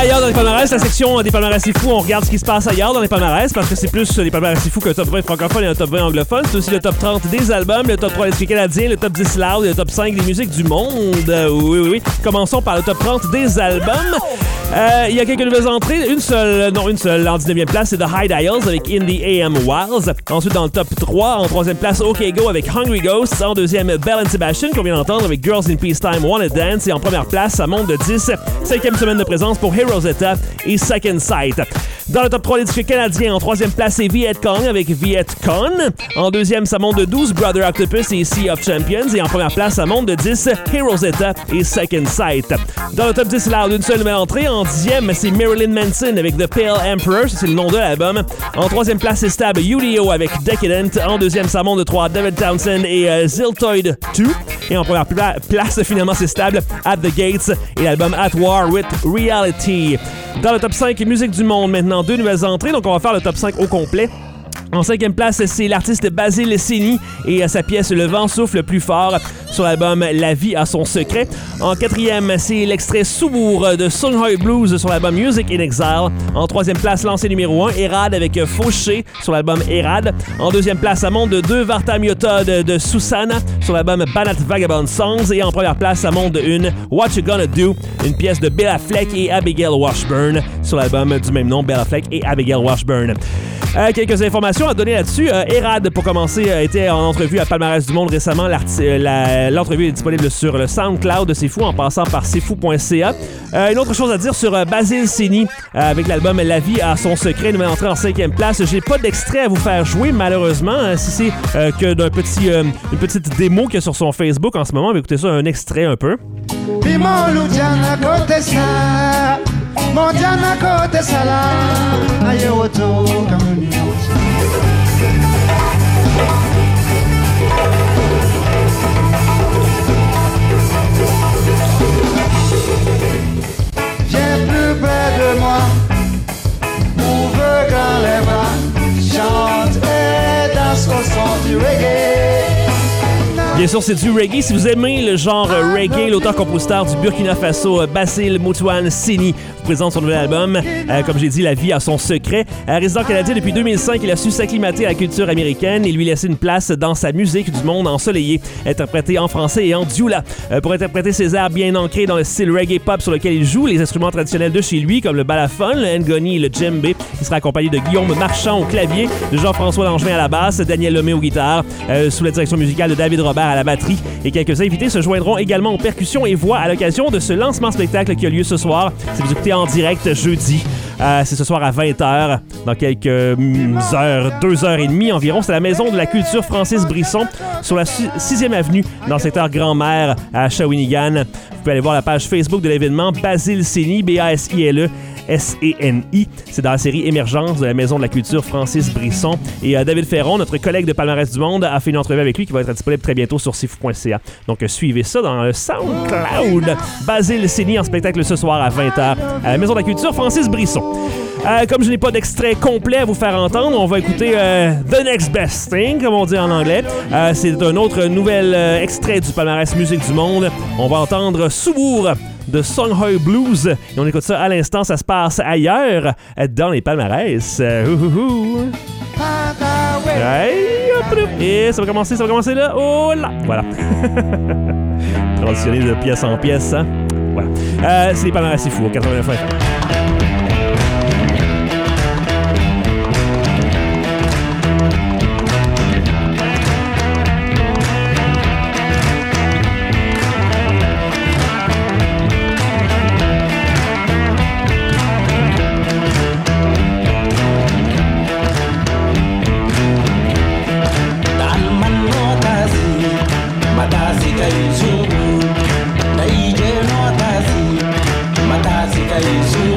ailleurs dans les palmarès, la section des palmarès c'est fou, on regarde ce qui se passe ailleurs dans les palmarès parce que c'est plus les palmarès c'est fou qu'un top 20 francophone et un top 20 anglophone. C'est aussi le top 30 des albums, le top 3 des canadiens, le top 10 loud et le top 5 des musiques du monde. Oui. Commençons par le top 30 des albums. Il y a quelques nouvelles entrées. Une seule en 19e place, c'est The High Dials avec In the AM Wilds. Ensuite, dans le top 3, en 3e place, OK Go avec Hungry Ghosts. En 2e, Belle and Sebastian, qu'on vient d'entendre avec Girls in Peacetime, Wanna Dance. Et en première place, ça monte de 10. 5e semaine de présence pour Hey Rosetta et Second Sight. Dans le top 3 des disques canadiens, en 3e place, c'est Viet Cong avec Viet Con. En 2e, ça monte de 12, Brother Octopus et Sea of Champions. Et en première place, ça monte de 10, Hey Rosetta et Second Sight. Dans le top 10 loud, une seule nouvelle entrée. En 10e, c'est Marilyn Manson avec The Pale Emperor, c'est le nom de l'album. En 3e place, c'est Stab UDO avec Decadent. En 2e, ça monte de 3, David Townsend et Ziltoid 2. Et en première place, finalement, c'est Stab At the Gates et l'album At War with Reality. Dans le top 5, musique du monde, maintenant, 2 nouvelles entrées, donc on va faire le top 5 au complet. En 5e place, c'est l'artiste Basile Cini et sa pièce Le vent souffle plus fort sur l'album La vie a son secret. En 4e, c'est l'extrait Soubourg de Songhai Blues sur l'album Music in Exile. En 3e place, lancé numéro 1, Erad avec Fauché sur l'album Erad. En 2e place, ça monte de 2, Varta Myota de Susanna sur l'album Banat Vagabond Songs. Et en première place, ça monte de 1, What You Gonna Do, une pièce de Bella Fleck et Abigail Washburn sur l'album du même nom, Bella Fleck et Abigail Washburn. Quelques informations à donner là-dessus. Erad, pour commencer, était en entrevue à Palmarès du Monde récemment. L'entrevue est disponible sur le SoundCloud de C'est Fou en passant par cestfou.ca. Une autre chose à dire sur Basile Cini avec l'album La vie a son secret, nouvelle entrée en 5e place. J'ai pas d'extrait à vous faire jouer, malheureusement. Si c'est que d'une petite démo qu'il y a sur son Facebook en ce moment, on va écouter ça, un extrait un peu. Viens plus près de moi, ouvre grand les bras, chante et danse au son du reggae. Bien sûr, c'est du reggae. Si vous aimez le genre reggae, l'auteur-compositeur du Burkina Faso, Basile Moutouane Cini, vous présente son nouvel album. Comme j'ai dit, La vie a son secret. Résident canadien depuis 2005, il a su s'acclimater à la culture américaine et lui laisser une place dans sa musique du monde ensoleillé, interprétée en français et en dioula. Pour interpréter ses airs bien ancrés dans le style reggae pop sur lequel il joue, les instruments traditionnels de chez lui, comme le balafon, le ngoni et le djembé, il sera accompagné de Guillaume Marchand au clavier, de Jean-François Langevin à la basse, Daniel Lemay aux guitares, sous la direction musicale de David Robert à la batterie. Et quelques invités se joindront également aux percussions et voix à l'occasion de ce lancement spectacle qui a lieu ce soir. Si vous écoutez en direct jeudi, c'est ce soir à 20h, dans quelques heures, 2h30 environ. C'est à la Maison de la Culture Francis Brisson, sur la 6e avenue, dans le secteur Grand-Mère, à Shawinigan. Vous pouvez aller voir la page Facebook de l'événement Basile Cini, B-A-S-I-L-E. S-E-N-I. C'est dans la série Émergence de la Maison de la Culture Francis Brisson. Et David Ferron, notre collègue de Palmarès du Monde, a fait une entrevue avec lui qui va être disponible très bientôt sur cefou.ca. Donc suivez ça dans le SoundCloud. Basile Cini en spectacle ce soir à 20h à la Maison de la Culture Francis Brisson. Comme je n'ai pas d'extrait complet à vous faire entendre, on va écouter The Next Best Thing, comme on dit en anglais. C'est un autre nouvel extrait du Palmarès Musique du Monde. On va entendre Soubourg de Songhai Blues. Et on écoute ça à l'instant, ça se passe ailleurs, dans les palmarès. Et ça va commencer là. Oh là! Voilà. Transitionné de pièce en pièce, hein? Voilà. C'est les palmarès, c'est fou, au 89 FM. Matazika Yuzu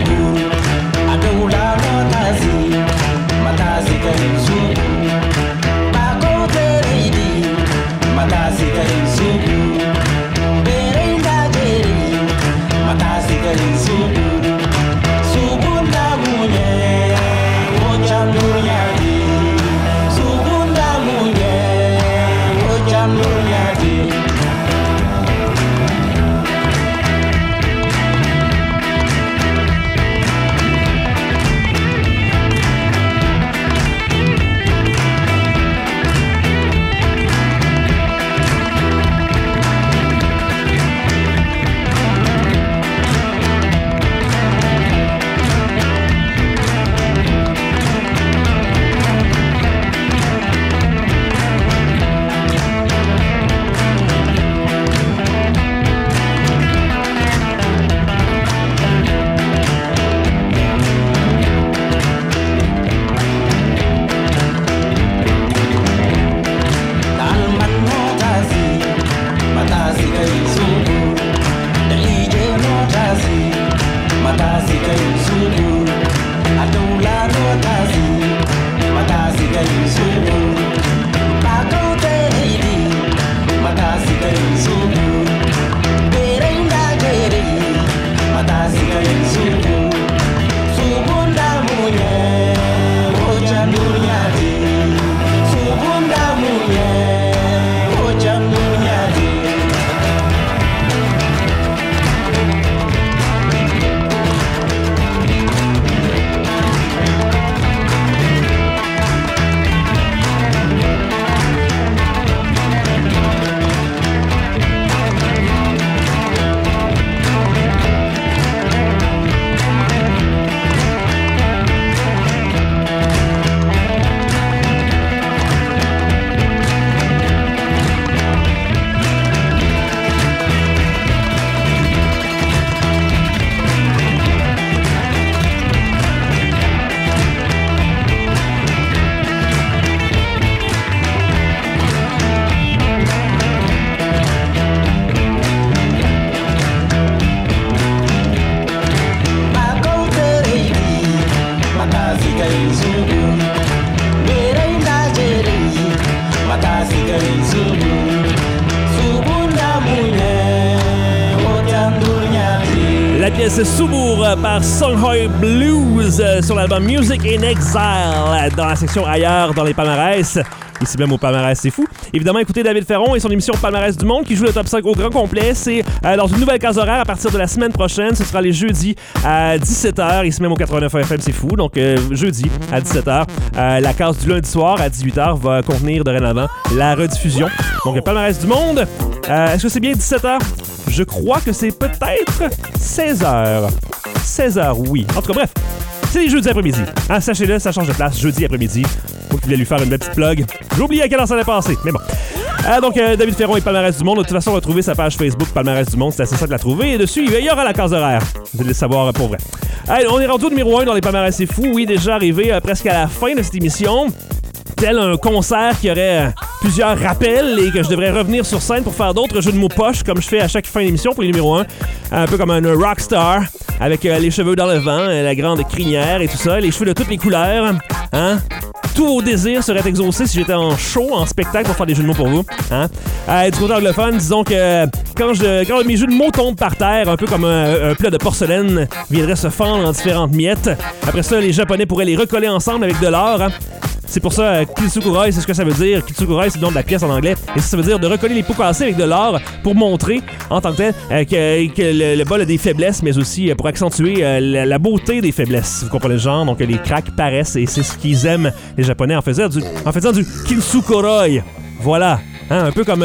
pièce Soubourg par Songhoy Blues sur l'album Music in Exile dans la section Ailleurs dans les palmarès. Ici même au palmarès, c'est fou. Évidemment, écoutez David Ferron et son émission Palmarès du Monde qui joue le top 5 au grand complet. C'est dans une nouvelle case horaire à partir de la semaine prochaine. Ce sera les jeudis à 17h. Ici même au 89 FM, c'est fou. Donc, jeudi à 17h. La case du lundi soir à 18h va contenir dorénavant la rediffusion. Donc, le Palmarès du Monde. Est-ce que c'est bien 17h? Je crois que c'est peut-être 16h. 16h, oui. En tout cas, bref. C'est les jeudis après-midi. Hein, sachez-le, ça change de place. Jeudi après-midi. Moi qui voulais lui faire une belle petite plug. J'ai oublié à quelle heure ça allait passer, mais bon. Donc, David Ferron et Palmarès du Monde. De toute façon, retrouvez sa page Facebook Palmarès du Monde. C'est assez simple de la trouver. Et dessus, il y aura la case horaire. Vous allez le savoir pour vrai. Allez, on est rendu au numéro 1 dans les Palmarès, c'est fou. Oui, déjà arrivé presque à la fin de cette émission. Tel un concert qui aurait plusieurs rappels et que je devrais revenir sur scène pour faire d'autres jeux de mots poches comme je fais à chaque fin d'émission pour les numéros 1. Un peu comme un rockstar avec les cheveux dans le vent, la grande crinière et tout ça, les cheveux de toutes les couleurs. Hein? Tous vos désirs seraient exaucés si j'étais en show, en spectacle pour faire des jeux de mots pour vous. Hein? Du côté anglophone, disons que quand mes jeux de mots tombent par terre, un peu comme un plat de porcelaine viendrait se fendre en différentes miettes. Après ça, les Japonais pourraient les recoller ensemble avec de l'or. Hein? C'est pour ça, Kitsukuroi, c'est ce que ça veut dire. Kitsukuroi, c'est le nom de la pièce en anglais. Et ça veut dire de recoller les pots cassés avec de l'or pour montrer, en tant que tel, que le bol a des faiblesses, mais aussi pour accentuer la beauté des faiblesses. Vous comprenez le genre? Donc, les cracks paraissent et c'est ce qu'ils aiment, les Japonais, en faisant du Kitsukuroi. Voilà. Hein, un peu comme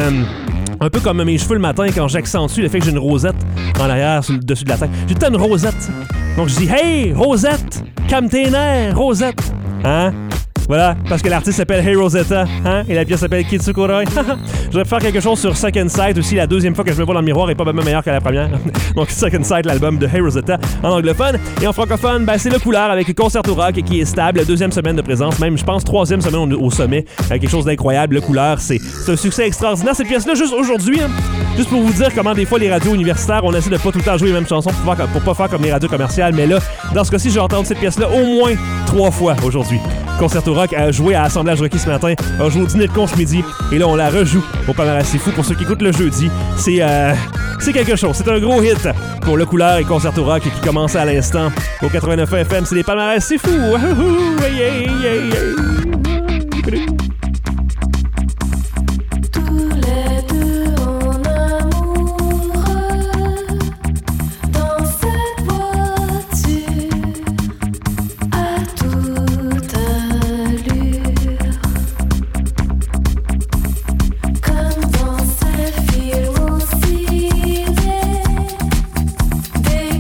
mes cheveux le matin quand j'accentue le fait que j'ai une rosette en arrière, sur le dessus de la tête. J'ai tout une rosette. Donc, je dis « Hey, Rosette! Calme tes nerfs, Rosette! » Hein? Voilà, parce que l'artiste s'appelle Hey Rosetta, hein? Et la pièce s'appelle Kitsukuroi. Je voudrais faire quelque chose sur Second Sight aussi, la deuxième fois que je me vois dans le miroir est pas même meilleure que la première. Donc Second Sight, l'album de Hey Rosetta en anglophone. Et en francophone, ben, c'est Le Couleur avec Concerto Rock qui est stable, deuxième semaine de présence, même je pense troisième semaine au sommet. Quelque chose d'incroyable, Le Couleur, c'est un succès extraordinaire. Cette pièce-là, juste aujourd'hui, hein, juste pour vous dire comment des fois les radios universitaires, on essaie de pas tout le temps jouer les mêmes chansons pour pas faire comme les radios commerciales, mais là, dans ce cas-ci, j'ai entendu cette pièce-là au moins 3 fois aujourd'hui. Concerto Rock a joué à Assemblage Rocky ce matin, a joué au dîner de con ce midi, et là on la rejoue au Palmarès c'est fou. Pour ceux qui écoutent le jeudi, c'est quelque chose. C'est un gros hit pour Le Couleur et Concerto Rock qui commence à l'instant au 89 FM. C'est les Palmarès c'est fou.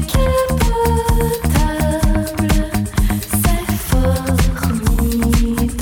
Décapotable, c'est formidable.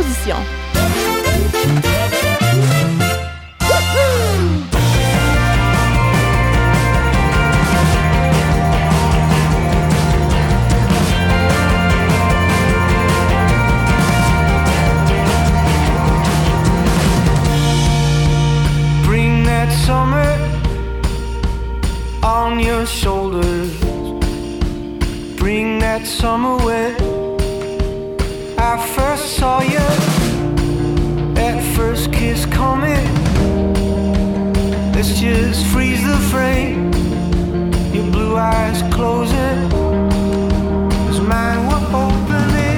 position. Bring that summer on your shoulders. Bring that summer when I first saw you. That first kiss coming. Let's just freeze the frame. Your blue eyes closing as mine were opening.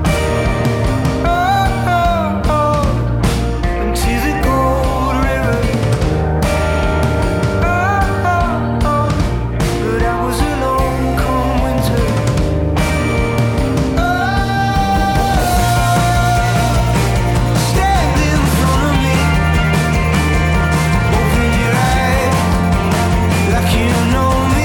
Oh, oh, oh, into the gold river. Oh, oh, oh, but I was alone come winter. Stand in front of me, open your eyes like you know me.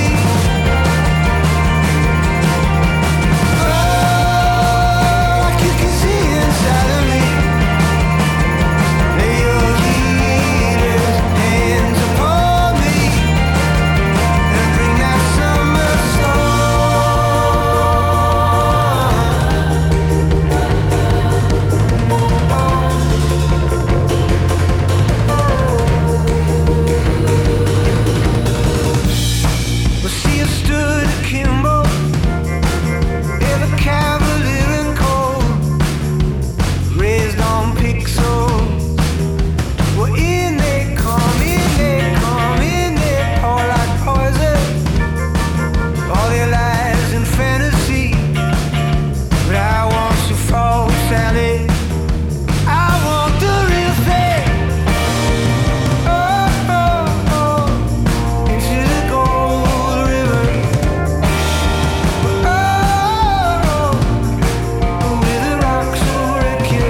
Like you can see inside of me. Lay your healer's hands upon me and bring that summer We'll see you stood akimbo, ever cavalier and cold, raised on pixels. Well, in they come, in they pour like poison. All their lies and fantasy, but I want to fall, Sally. I want the real thing. Oh, oh, oh, into the gold river. Oh, with the rocks will wreck you.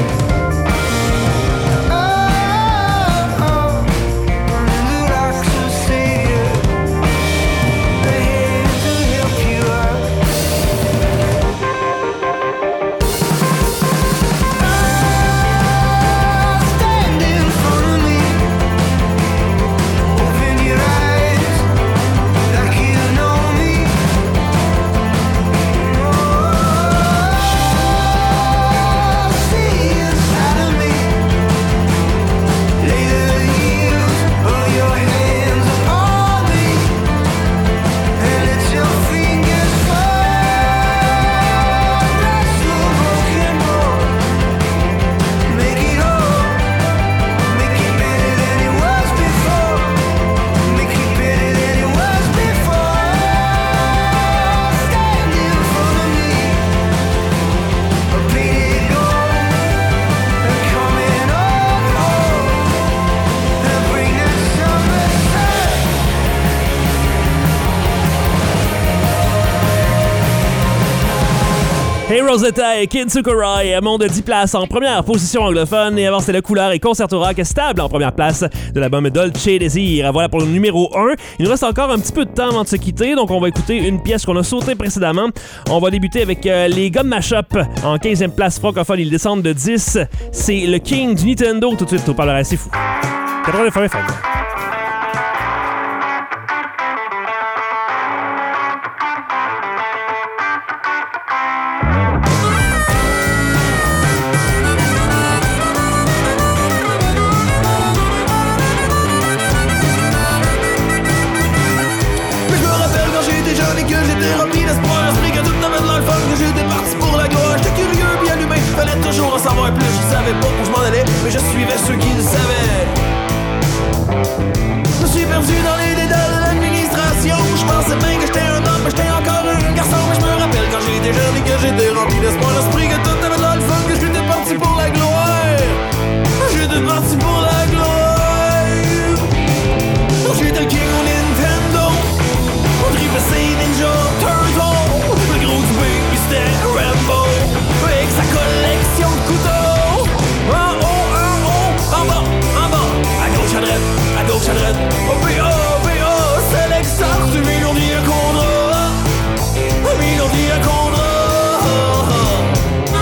Oh, and the rocks will save you. The hands will help you out. Stand in front of me, open your eyes like you know me. See inside of me. Lay the heels of your hands upon me and let your fingers fall. That's the broken road. Make it whole. Make it better than it was before. Make it better than it was before. Stand in front of me, a painted gold, and coming on home, and bring that summer sun. Hey Rosetta et Kid Sakurai, monde de 10 places en première position anglophone. Et avant, c'était Le Couleur et Concerto Rock stable en première place de l'album Dolce Désir. Voilà pour le numéro 1. Il nous reste encore un petit peu de temps avant de se quitter, donc on va écouter une pièce qu'on a sautée précédemment. On va débuter avec les gars de Mashup en 15e place francophone. Ils descendent de 10. C'est le King du Nintendo tout de suite au Parleur assez fou. 89 FM. Mais je me rappelle quand j'étais jeune et que j'étais rempli d'espoir. Esprit que tout avait de l'enfant, que j'étais parti pour la gloire. J'étais curieux bien allumé, fallait toujours en savoir plus. Je savais pas où je m'en allais, mais je suivais ceux qui le savaient. Je me suis perdu dans les dédales de l'administration. Je pensais bien que j'étais un homme, mais j'étais encore un garçon. Mais je me rappelle quand j'étais jeune et que j'étais rempli d'espoir. L'esprit que tout avait de l'enfant, que j'étais parti pour la gloire. J'étais parti pour la gloire. J'étais le king au Nintendo. On tripait ses Ninja Turtles. Le gros du baby c'était Rambo, avec sa collection de couteaux. En haut, en bas, à gauche, à droite, OPA, Selexar, tu mélodie à contrat. Mélodie à contrat.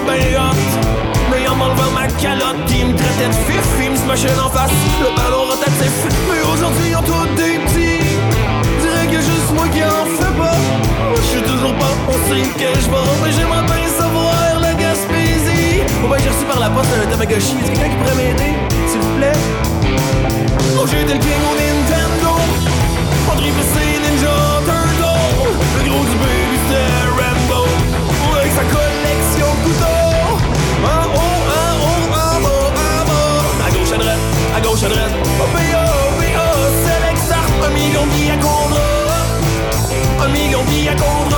ben hot. Mais en m'enlevant ma calotte, il me traitait de fif, il me smashait en face, le ballon rotatif. Mais aujourd'hui, on tous des petits. Dirais que juste moi qui en fais pas. Je suis toujours pas aussi que je vais, mais j'aimerais bien savoir la Gaspésie. Oh ben j'ai reçu par la poste un Tamagotchi. Est-ce quelqu'un qui pourrait m'aider, s'il vous plaît? Oh j'étais le king au Nintendo. On triple C Ninja Turtle. Le gros du baby c'était Rambo. Avec sa collection de couteaux. En haut, en haut, en bas, en bas. À gauche, à droite, à gauche, à droite. OPA, OPA, Select Start. 1 million de billets à Condra. 1 million de billets à Condra.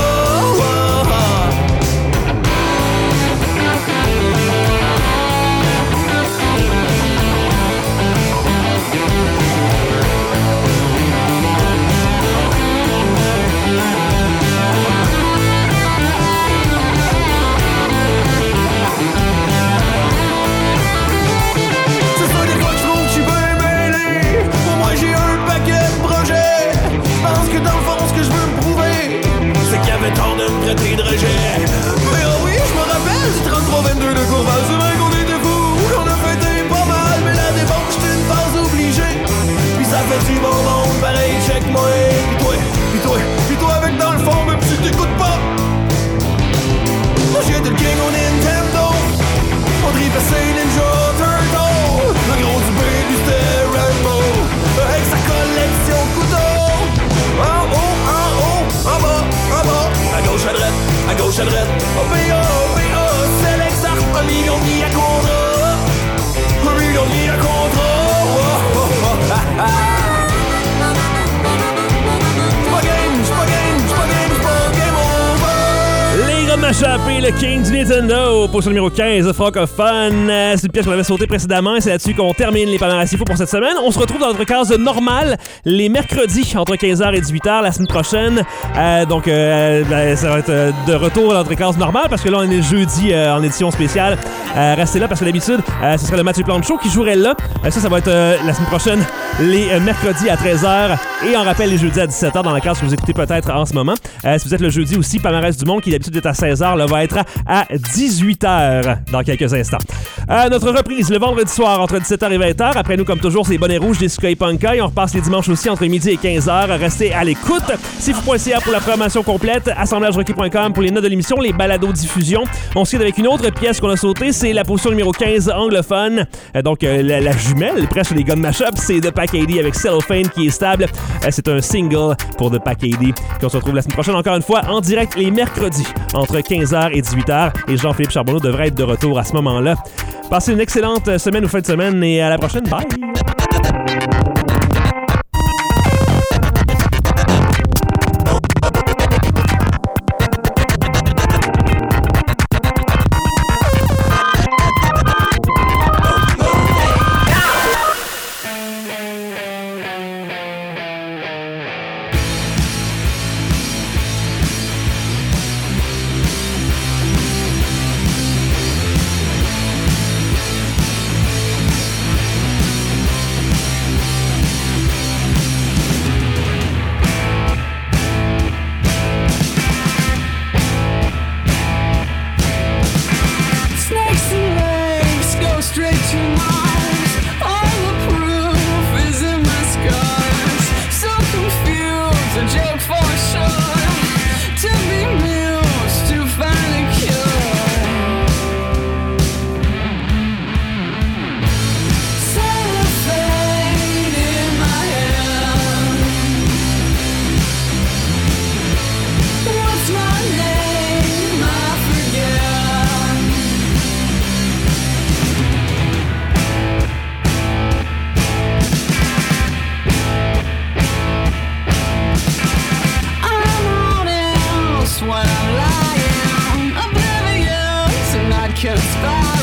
J'ai un paquet de projets. Je pense que dans le fond ce que je veux me prouver, c'est qu'il y avait tort de me traiter de rejet. Mais oh oui, je me rappelle du 33-22 de Courval. C'est vrai qu'on était fous, qu'on a fêté pas mal, mais la débauche c'est une phase obligée. Puis ça fait du bon monde, pareil, check moi. Puis toi avec dans le fond, même si t'écoutes pas. Moi j'étais le king au Nintendo. On tripait ses Ninja Turtle. Le gros du baby c'était Rambo. Avec sa collection de couteaux. En haut, en haut, en bas, en bas. À gauche, à droite, à gauche, à droite. OPA, OPA, Select Start. 1 million de billets à Condra. 1 million de billets à Condra. Oh, oh, oh, ha, ha. J'suis pas game over. Les gars de Mashup et le King du Nintendo pour ce numéro 15 francophone. C'est une pièce qu'on avait sautée précédemment et c'est là-dessus qu'on termine les palmarès info pour cette semaine. On se retrouve dans notre case normale les mercredis entre 15h et 18h la semaine prochaine. Donc ça va être de retour dans notre case normale parce que là on est jeudi en édition spéciale. Restez là parce que d'habitude ce serait le Mathieu Plante Show qui jouerait là. Ça va être la semaine prochaine les mercredis à 13h et on rappelle les jeudis à 17h dans la case que vous écoutez peut-être en ce moment. Si vous êtes le jeudi aussi, palmarès du monde qui d'habitude est à 16h, là, va être à 18h dans quelques instants. Notre reprise le vendredi soir entre 17h et 20h. Après nous, comme toujours, c'est les bonnets rouges des Sukai Punka et on repasse les dimanches aussi entre midi et 15h. Restez à l'écoute. Sifu.ca pour la programmation complète, assemblagerocky.com pour les notes de l'émission, les balados-diffusions. On se quitte avec une autre pièce qu'on a sautée, c'est la position numéro 15 anglophone. Donc la jumelle, presque les gars de Mashup, c'est The Pack AD avec Cellophane qui est stable. C'est un single pour The Pack AD. Puis on se retrouve la semaine prochaine encore une fois en direct les mercredis entre 15h et 18h. Et Jean-Philippe Charbonneau devrait être de retour à ce moment-là. Passez une excellente semaine ou fin de semaine et à la prochaine. Bye! When I'm lying, oblivious and not conspiring.